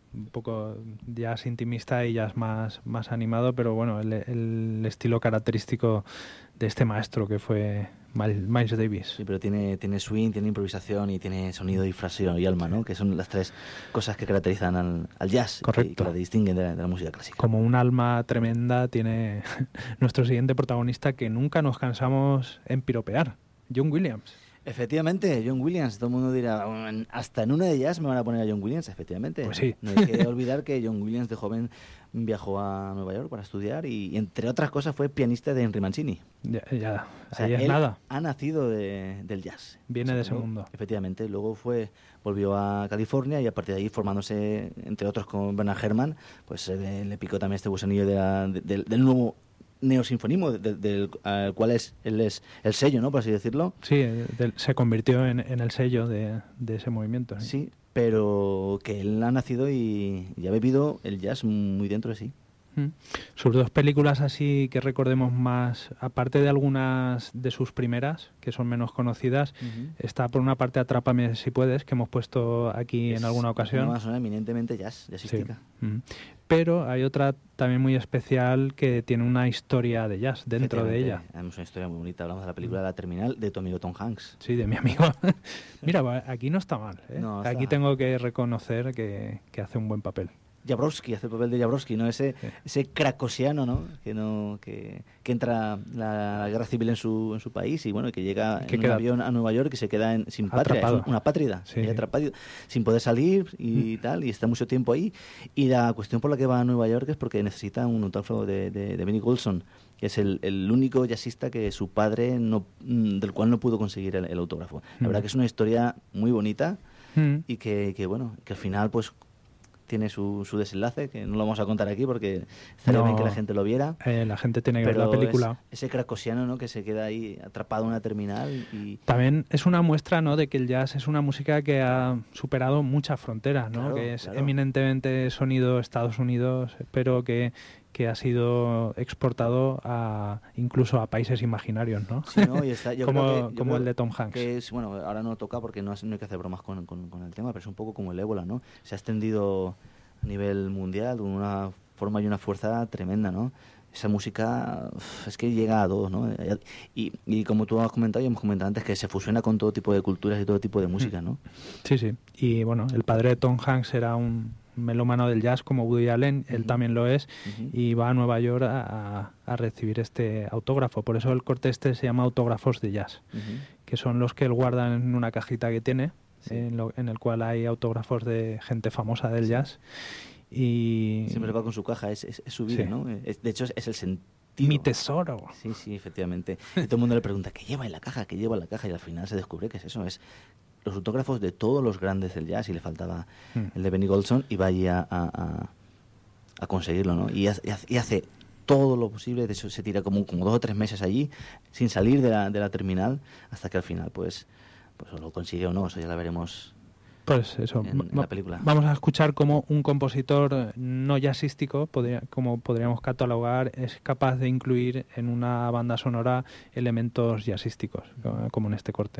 un poco jazz intimista y jazz más animado, pero bueno, el estilo característico de este maestro que fue Miles Davis. Sí, pero tiene swing, tiene improvisación y tiene sonido y fraseo y alma, ¿no? Que son las tres cosas que caracterizan al jazz. Correcto. Que la distinguen de la música clásica. Como un alma tremenda tiene nuestro siguiente protagonista, que nunca nos cansamos en piropear, John Williams. Efectivamente, John Williams. Todo el mundo dirá, hasta en una de ellas me van a poner a John Williams. Efectivamente. Pues sí. No hay que olvidar que John Williams de joven viajó a Nueva York para estudiar y entre otras cosas fue pianista de Henry Mancini. Ya, O sea, ahí es él nada. ha nacido del jazz. Viene de ese luego, mundo. Efectivamente. Luego volvió a California y a partir de ahí, formándose, entre otros, con Bernard Herrmann, pues le picó también este gusanillo del nuevo neosinfonismo, del cual él es el sello, ¿no? Por así decirlo. Sí, se convirtió en el sello de ese movimiento. Sí, pero que él ha nacido y ha bebido el jazz muy dentro de sí. Sus dos películas así que recordemos más, aparte de algunas de sus primeras, que son menos conocidas, está por una parte Atrápame si puedes, que hemos puesto aquí en alguna ocasión. Una zona eminentemente jazzística. Sí. Pero hay otra también muy especial que tiene una historia de jazz dentro de ella. Tenemos una historia muy bonita. Hablamos de la película La Terminal de tu amigo Tom Hanks. Sí, de mi amigo. Mira, aquí no está mal. No, aquí tengo que reconocer que hace un buen papel. Jabrowski hace el papel de Jabrowski, ¿no? Ese cracosiano, ¿no? Que entra la guerra civil en su país y bueno, que llega en un avión a Nueva York y se queda sin patria, es una apátrida, atrapado, sin poder salir y tal, y está mucho tiempo ahí. Y la cuestión por la que va a Nueva York es porque necesita un autógrafo de Benny Golson, que es el único jazzista que su padre del cual no pudo conseguir el autógrafo. La verdad que es una historia muy bonita y que bueno, que al final pues tiene su desenlace, que no lo vamos a contar aquí porque estaría bien que la gente lo viera. La gente tiene que ver la película. Ese cracosiano, ¿no? Que se queda ahí atrapado en una terminal. Y también es una muestra, ¿no? De que el jazz es una música que ha superado muchas fronteras, ¿no? Que es eminentemente sonido Estados Unidos, pero que ha sido exportado incluso a países imaginarios, ¿no? Sí, ¿no? Y está, como el de Tom Hanks. Que es, bueno, ahora no toca porque no hay que hacer bromas con el tema, pero es un poco como el ébola, ¿no? Se ha extendido a nivel mundial de una forma y una fuerza tremenda, ¿no? Esa música es que llega a todos, ¿no? Y como tú has comentado y hemos comentado antes, que se fusiona con todo tipo de culturas y todo tipo de música, ¿no? Sí, sí. Y bueno, el padre de Tom Hanks era un melómano del jazz como Woody Allen, él también lo es, y va a Nueva York a recibir este autógrafo. Por eso el corte se llama autógrafos de jazz, que son los que él guarda en una cajita que tiene, en el cual hay autógrafos de gente famosa del jazz. Y siempre va con su caja, es su vida, ¿no? De hecho, es el sentido. Mi tesoro. Sí, efectivamente. Y todo el mundo le pregunta, ¿qué lleva en la caja? ¿Qué lleva en la caja? Y al final se descubre que es eso, es los autógrafos de todos los grandes del jazz, y le faltaba el de Benny Golson, y va allí a conseguirlo, ¿no? Y hace todo lo posible. De hecho, se tira como 2 o 3 meses allí sin salir de la terminal, hasta que al final pues lo consigue o no. Eso ya la veremos pues eso, en la película. Vamos a escuchar cómo un compositor no jazzístico, como podríamos catalogar, es capaz de incluir en una banda sonora elementos jazzísticos, como en este corte.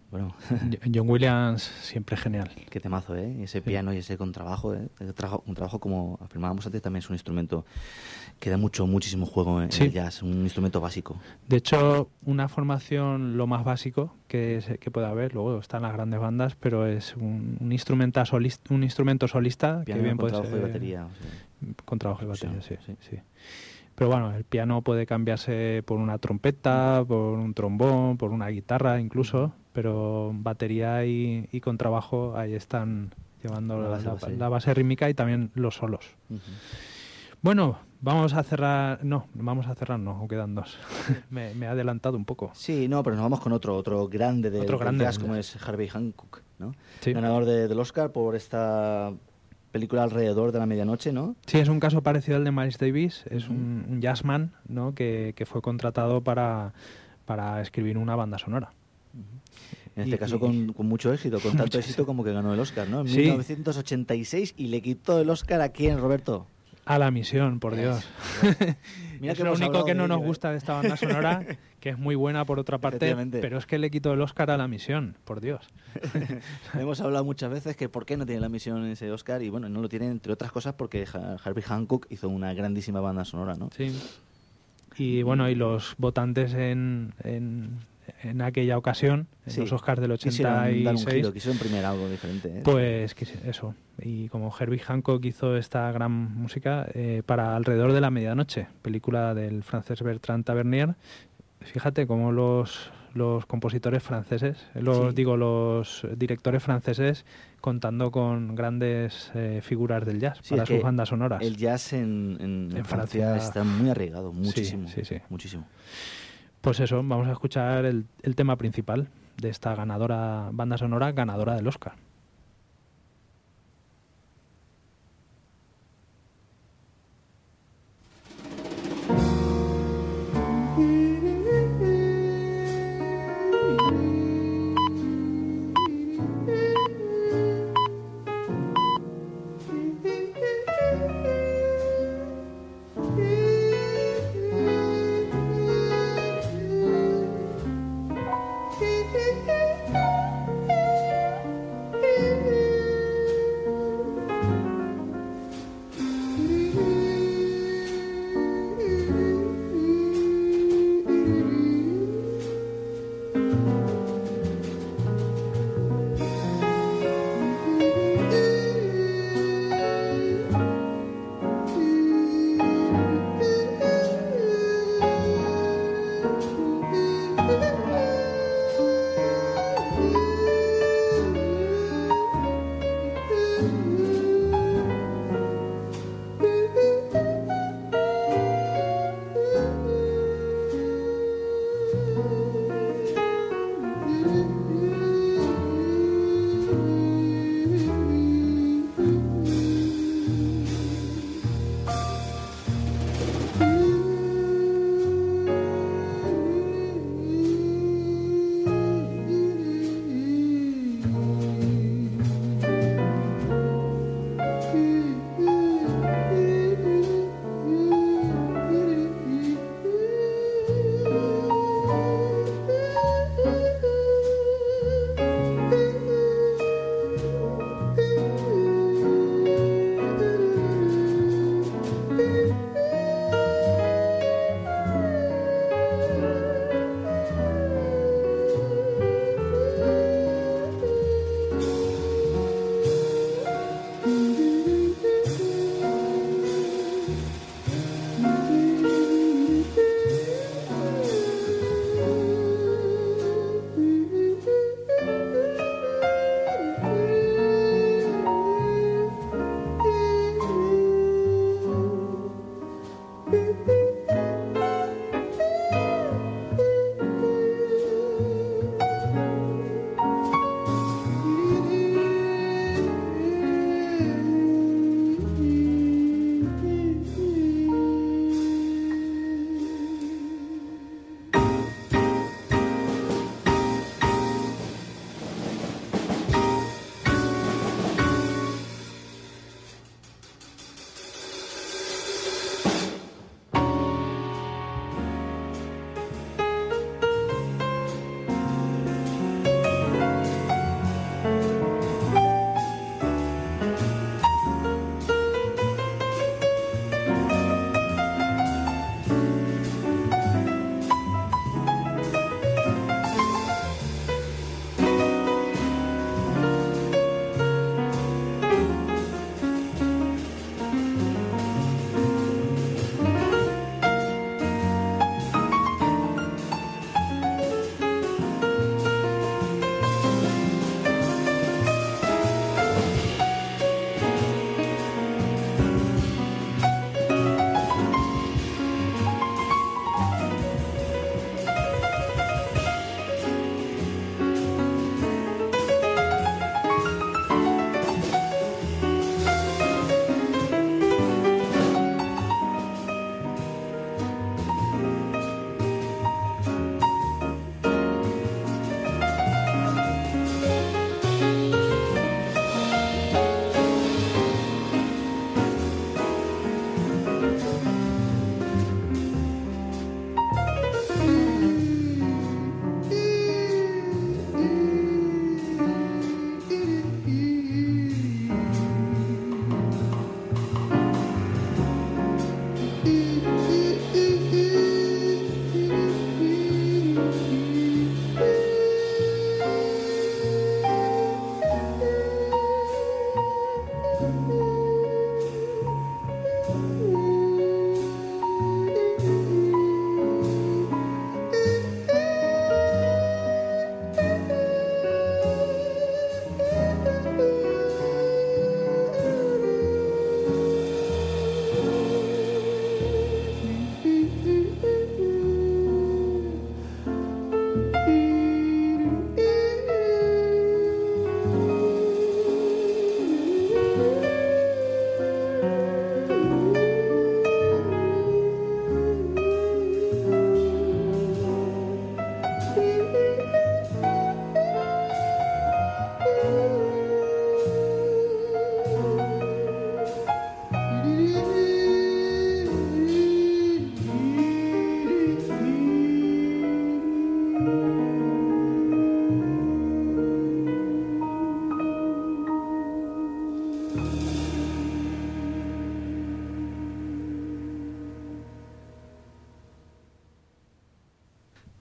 Bueno, John Williams siempre genial. qué temazo, ¿eh? Y ese piano y ese contrabajo, ¿eh? Un trabajo, como afirmábamos antes, también es un instrumento que da muchísimo juego en Sí. el jazz, un instrumento básico. De hecho, una formación lo más básico que puede haber, luego están las grandes bandas, pero es un instrumento solista que Piano, bien puede contrabajo ser y batería. O sea, contrabajo y batería, sí, sí. sí. Pero bueno, el piano puede cambiarse por una trompeta, por un trombón, por una guitarra incluso, pero batería y contrabajo ahí están llevando la base rítmica y también los solos. Ujú. Bueno, vamos a cerrar, no, o quedan dos. me he adelantado un poco. Sí, no, pero nos vamos con otro grande del jazz, como es Herbie Hancock, ¿no? Sí. Ganador del Oscar por esta película Alrededor de la Medianoche, ¿no? Sí, es un caso parecido al de Miles Davis, es un jazzman, ¿no? que fue contratado para escribir una banda sonora. En este caso con mucho éxito, con tanto éxito como que ganó el Oscar, ¿no? En Sí. 1986, y le quitó el Oscar ¿a quién, Roberto? A La Misión, por Dios. Mira Es que lo hemos único hablado que no de nos ello, ¿eh? gusta de esta banda sonora, que es muy buena por otra parte, Efectivamente. pero es que le quitó el Oscar a La Misión, por Dios. Hemos hablado muchas veces que por qué no tiene La Misión ese Oscar, y bueno, no lo tiene entre otras cosas porque Herbie Hancock hizo una grandísima banda sonora, ¿no? Sí. Y bueno, y los votantes en aquella ocasión, en Sí. los Oscars del Quisieron dar un 86, giro, quisieron imprimir algo diferente, ¿eh? pues eso. Y como Herbie Hancock hizo esta gran música para Alrededor de la Medianoche, película del francés Bertrand Tavernier, fíjate cómo los compositores franceses, los directores franceses, contando con grandes figuras del jazz Sí, para es sus que bandas sonoras. El jazz en En Francia Francia está muy arraigado, muchísimo, sí. muchísimo. Pues eso, vamos a escuchar el tema principal de esta banda sonora ganadora del Oscar. Thank you.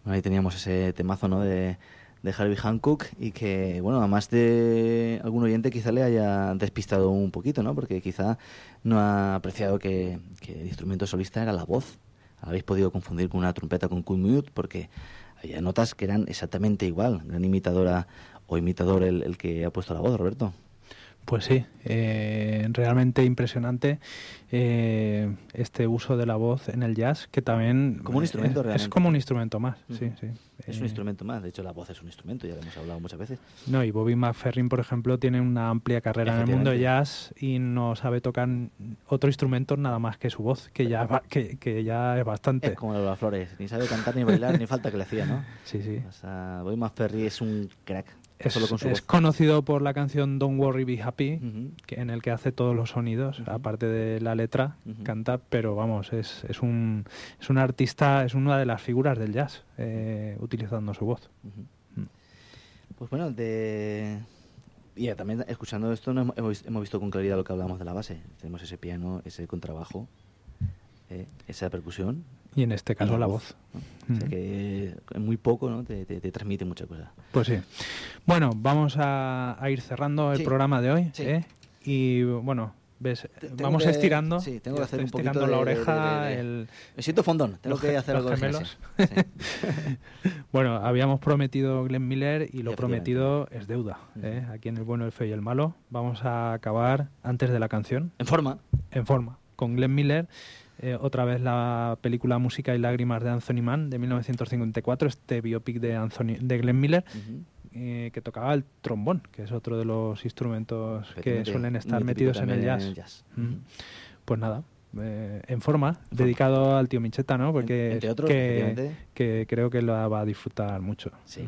Bueno, ahí teníamos ese temazo, ¿no?, de Herbie Hancock, y que, bueno, a más de algún oyente quizá le haya despistado un poquito, ¿no? Porque quizá no ha apreciado que el instrumento solista era la voz. Habéis podido confundir con una trompeta con Kuhn-Mute, porque había notas que eran exactamente igual. Gran imitadora o imitador el que ha puesto la voz, Roberto. Pues sí, realmente impresionante este uso de la voz en el jazz, que también como un instrumento realmente. Es como un instrumento más, sí. Es un instrumento más, de hecho la voz es un instrumento, ya lo hemos hablado muchas veces. No, y Bobby McFerrin, por ejemplo, tiene una amplia carrera en el mundo de jazz y no sabe tocar otro instrumento nada más que su voz, que ya es bastante. Es como las flores, ni sabe cantar ni bailar, ni falta que le hacía, ¿no? Sí, sí. O sea, Bobby McFerrin es un crack. Es conocido por la canción Don't Worry Be Happy, en el que hace todos los sonidos, aparte de la letra, canta, pero vamos, es un artista, es una de las figuras del jazz, utilizando su voz. Pues bueno, y también escuchando esto hemos visto con claridad lo que hablábamos de la base. Tenemos ese piano, ese contrabajo, esa percusión. Y en este caso la voz. ¿no? O sea que muy poco, ¿no?, te transmite mucha cosa. Pues sí. Bueno, vamos a ir cerrando el programa de hoy. Sí. Y bueno, ves, vamos estirando. Sí, tengo que hacer un poquito estirando la oreja. Me siento fondón, tengo que hacer algo de gemelos. Sí. Bueno, habíamos prometido Glenn Miller y lo prometido es deuda. Aquí en El bueno, el feo y el malo. Vamos a acabar antes de la canción. En forma, con Glenn Miller. Otra vez la película Música y lágrimas de Anthony Mann de 1954, este biopic de Glenn Miller, que tocaba el trombón, que es otro de los instrumentos que suelen estar metidos en el jazz. Pues nada, en forma, dedicado al tío Mincheta, ¿no? Porque entre otros, que creo que lo va a disfrutar mucho. Sí.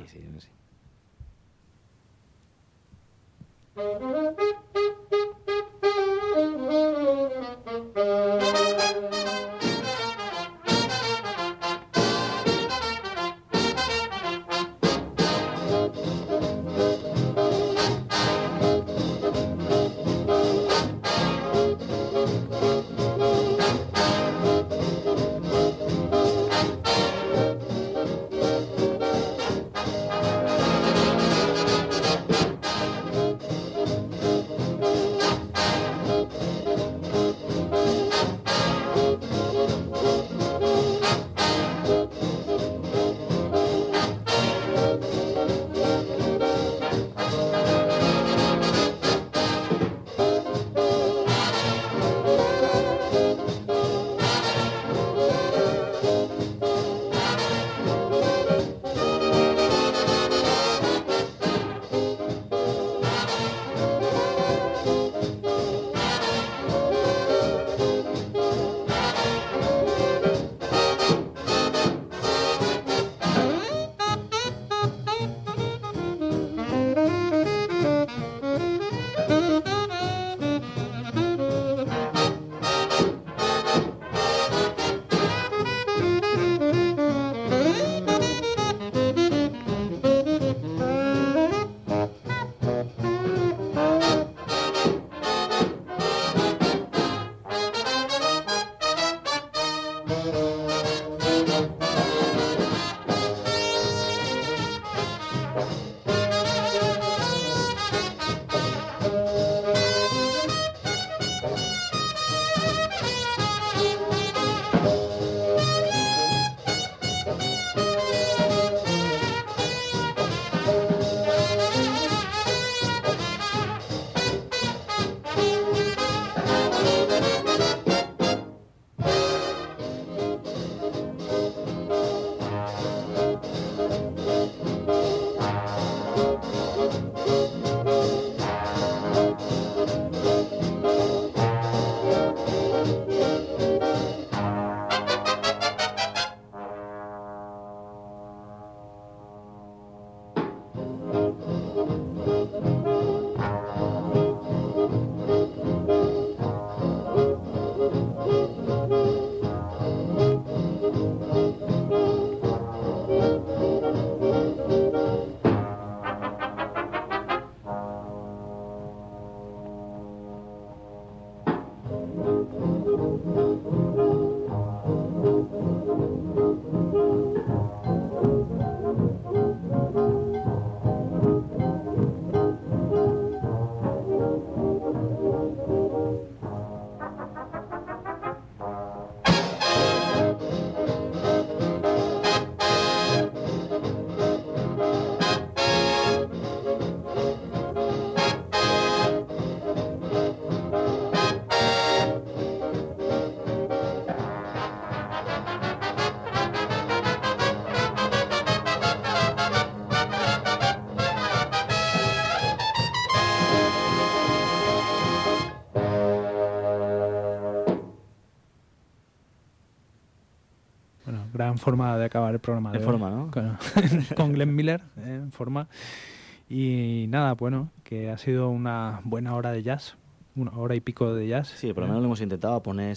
gran forma de acabar el programa. En forma, ¿no? Con Glenn Miller, en forma. Y nada, bueno, que ha sido una buena hora de jazz, una hora y pico de jazz. Sí, por lo menos lo hemos intentado poner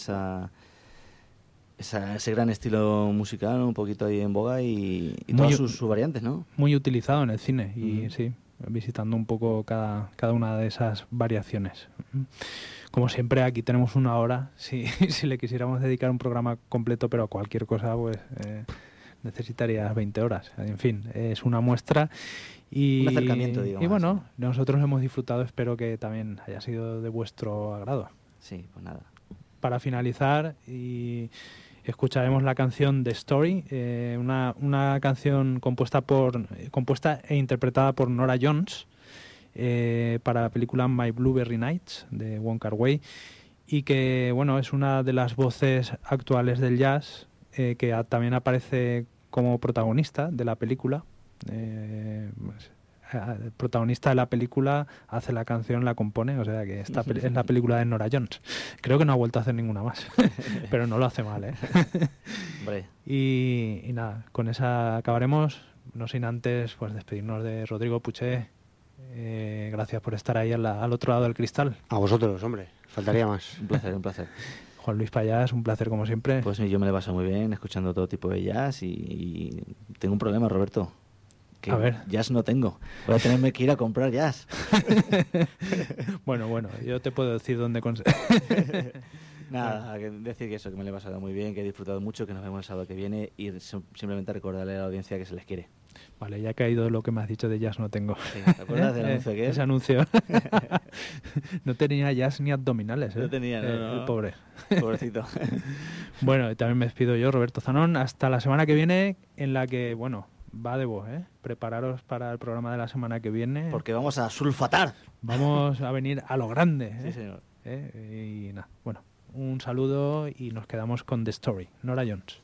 ese gran estilo musical un poquito ahí en boga y todas sus variantes, ¿no? Muy utilizado en el cine y sí, visitando un poco cada una de esas variaciones. Como siempre, aquí tenemos una hora. Si le quisiéramos dedicar un programa completo, pero a cualquier cosa, pues necesitarías 20 horas. En fin, es una muestra. Y, un acercamiento, digamos. Y bueno, nosotros hemos disfrutado, espero que también haya sido de vuestro agrado. Sí, pues nada. Para finalizar, escucharemos la canción The Story, una canción compuesta e interpretada por Norah Jones para la película My Blueberry Nights de Wong Kar-wai, y que bueno, es una de las voces actuales del jazz que también aparece como protagonista de la película. El protagonista de la película hace la canción, la compone, o sea que esta es la película de Norah Jones. Creo que no ha vuelto a hacer ninguna más, pero no lo hace mal, ¿eh? Hombre. Y nada, con esa acabaremos, no sin antes pues despedirnos de Rodrigo Puché. Gracias por estar ahí al otro lado del cristal. A vosotros, hombre, faltaría más. Un placer, un placer. Juan Luis Payás, un placer como siempre. Pues yo me lo paso muy bien escuchando todo tipo de jazz y tengo un problema, Roberto. Que a ver. Jazz no tengo. Voy a tenerme que ir a comprar jazz. Bueno, yo te puedo decir dónde Nada, decir que eso, que me lo he pasado muy bien, que he disfrutado mucho, que nos vemos el sábado que viene y simplemente recordarle a la audiencia que se les quiere. Vale, ya ha caído lo que me has dicho de jazz no tengo. Sí, ¿te acuerdas del anuncio que es? Ese anuncio. No tenía jazz ni abdominales, ¿eh? No tenía, no. El pobre. Pobrecito. Bueno, y también me despido yo, Roberto Zanón. Hasta la semana que viene, en la que, bueno, va de vos, ¿eh? Prepararos para el programa de la semana que viene. Porque vamos a sulfatar. Vamos a venir a lo grande, ¿eh? Sí, señor. Y nada, bueno, un saludo y nos quedamos con The Story, Norah Jones.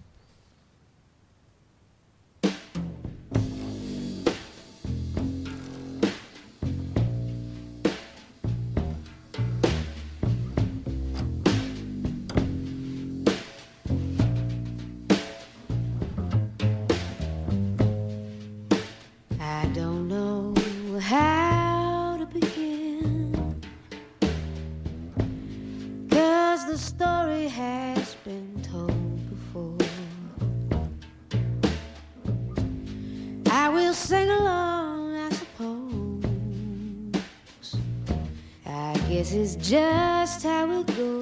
This is just how it goes.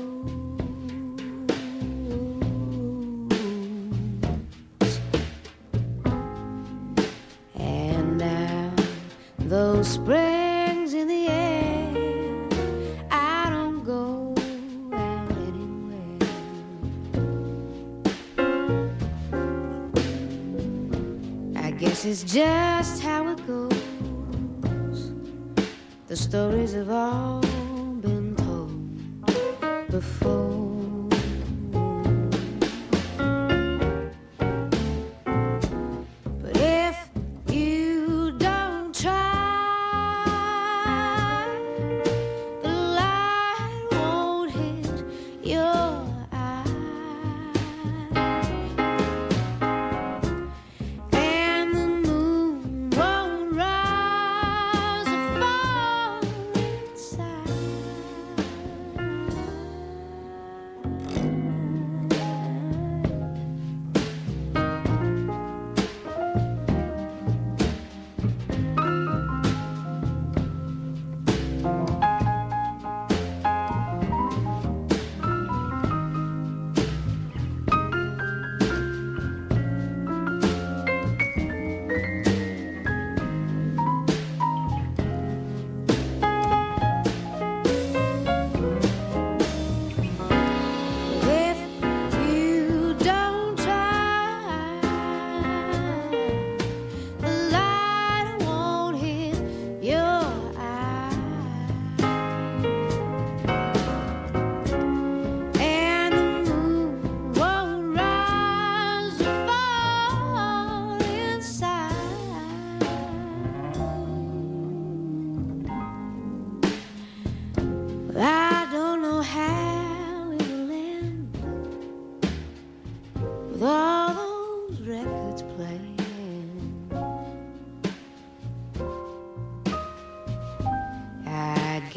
And now those springs in the air, I don't go out anywhere. I guess it's just how it goes. The stories of all been told before. But if you don't try, the light won't hit your eye, and the moon won't rise or fall inside.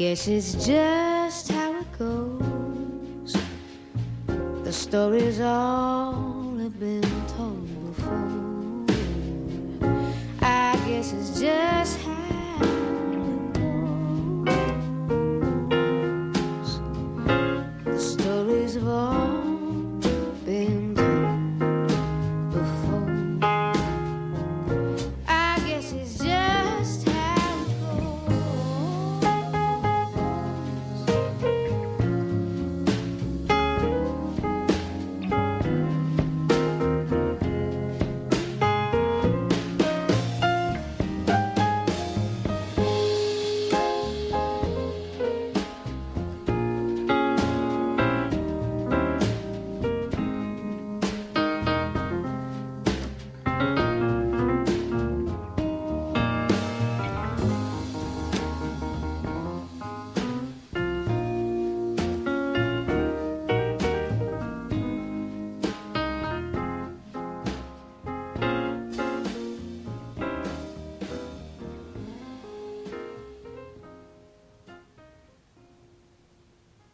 guess it's just how it goes. The stories all have been told before. I guess it's just how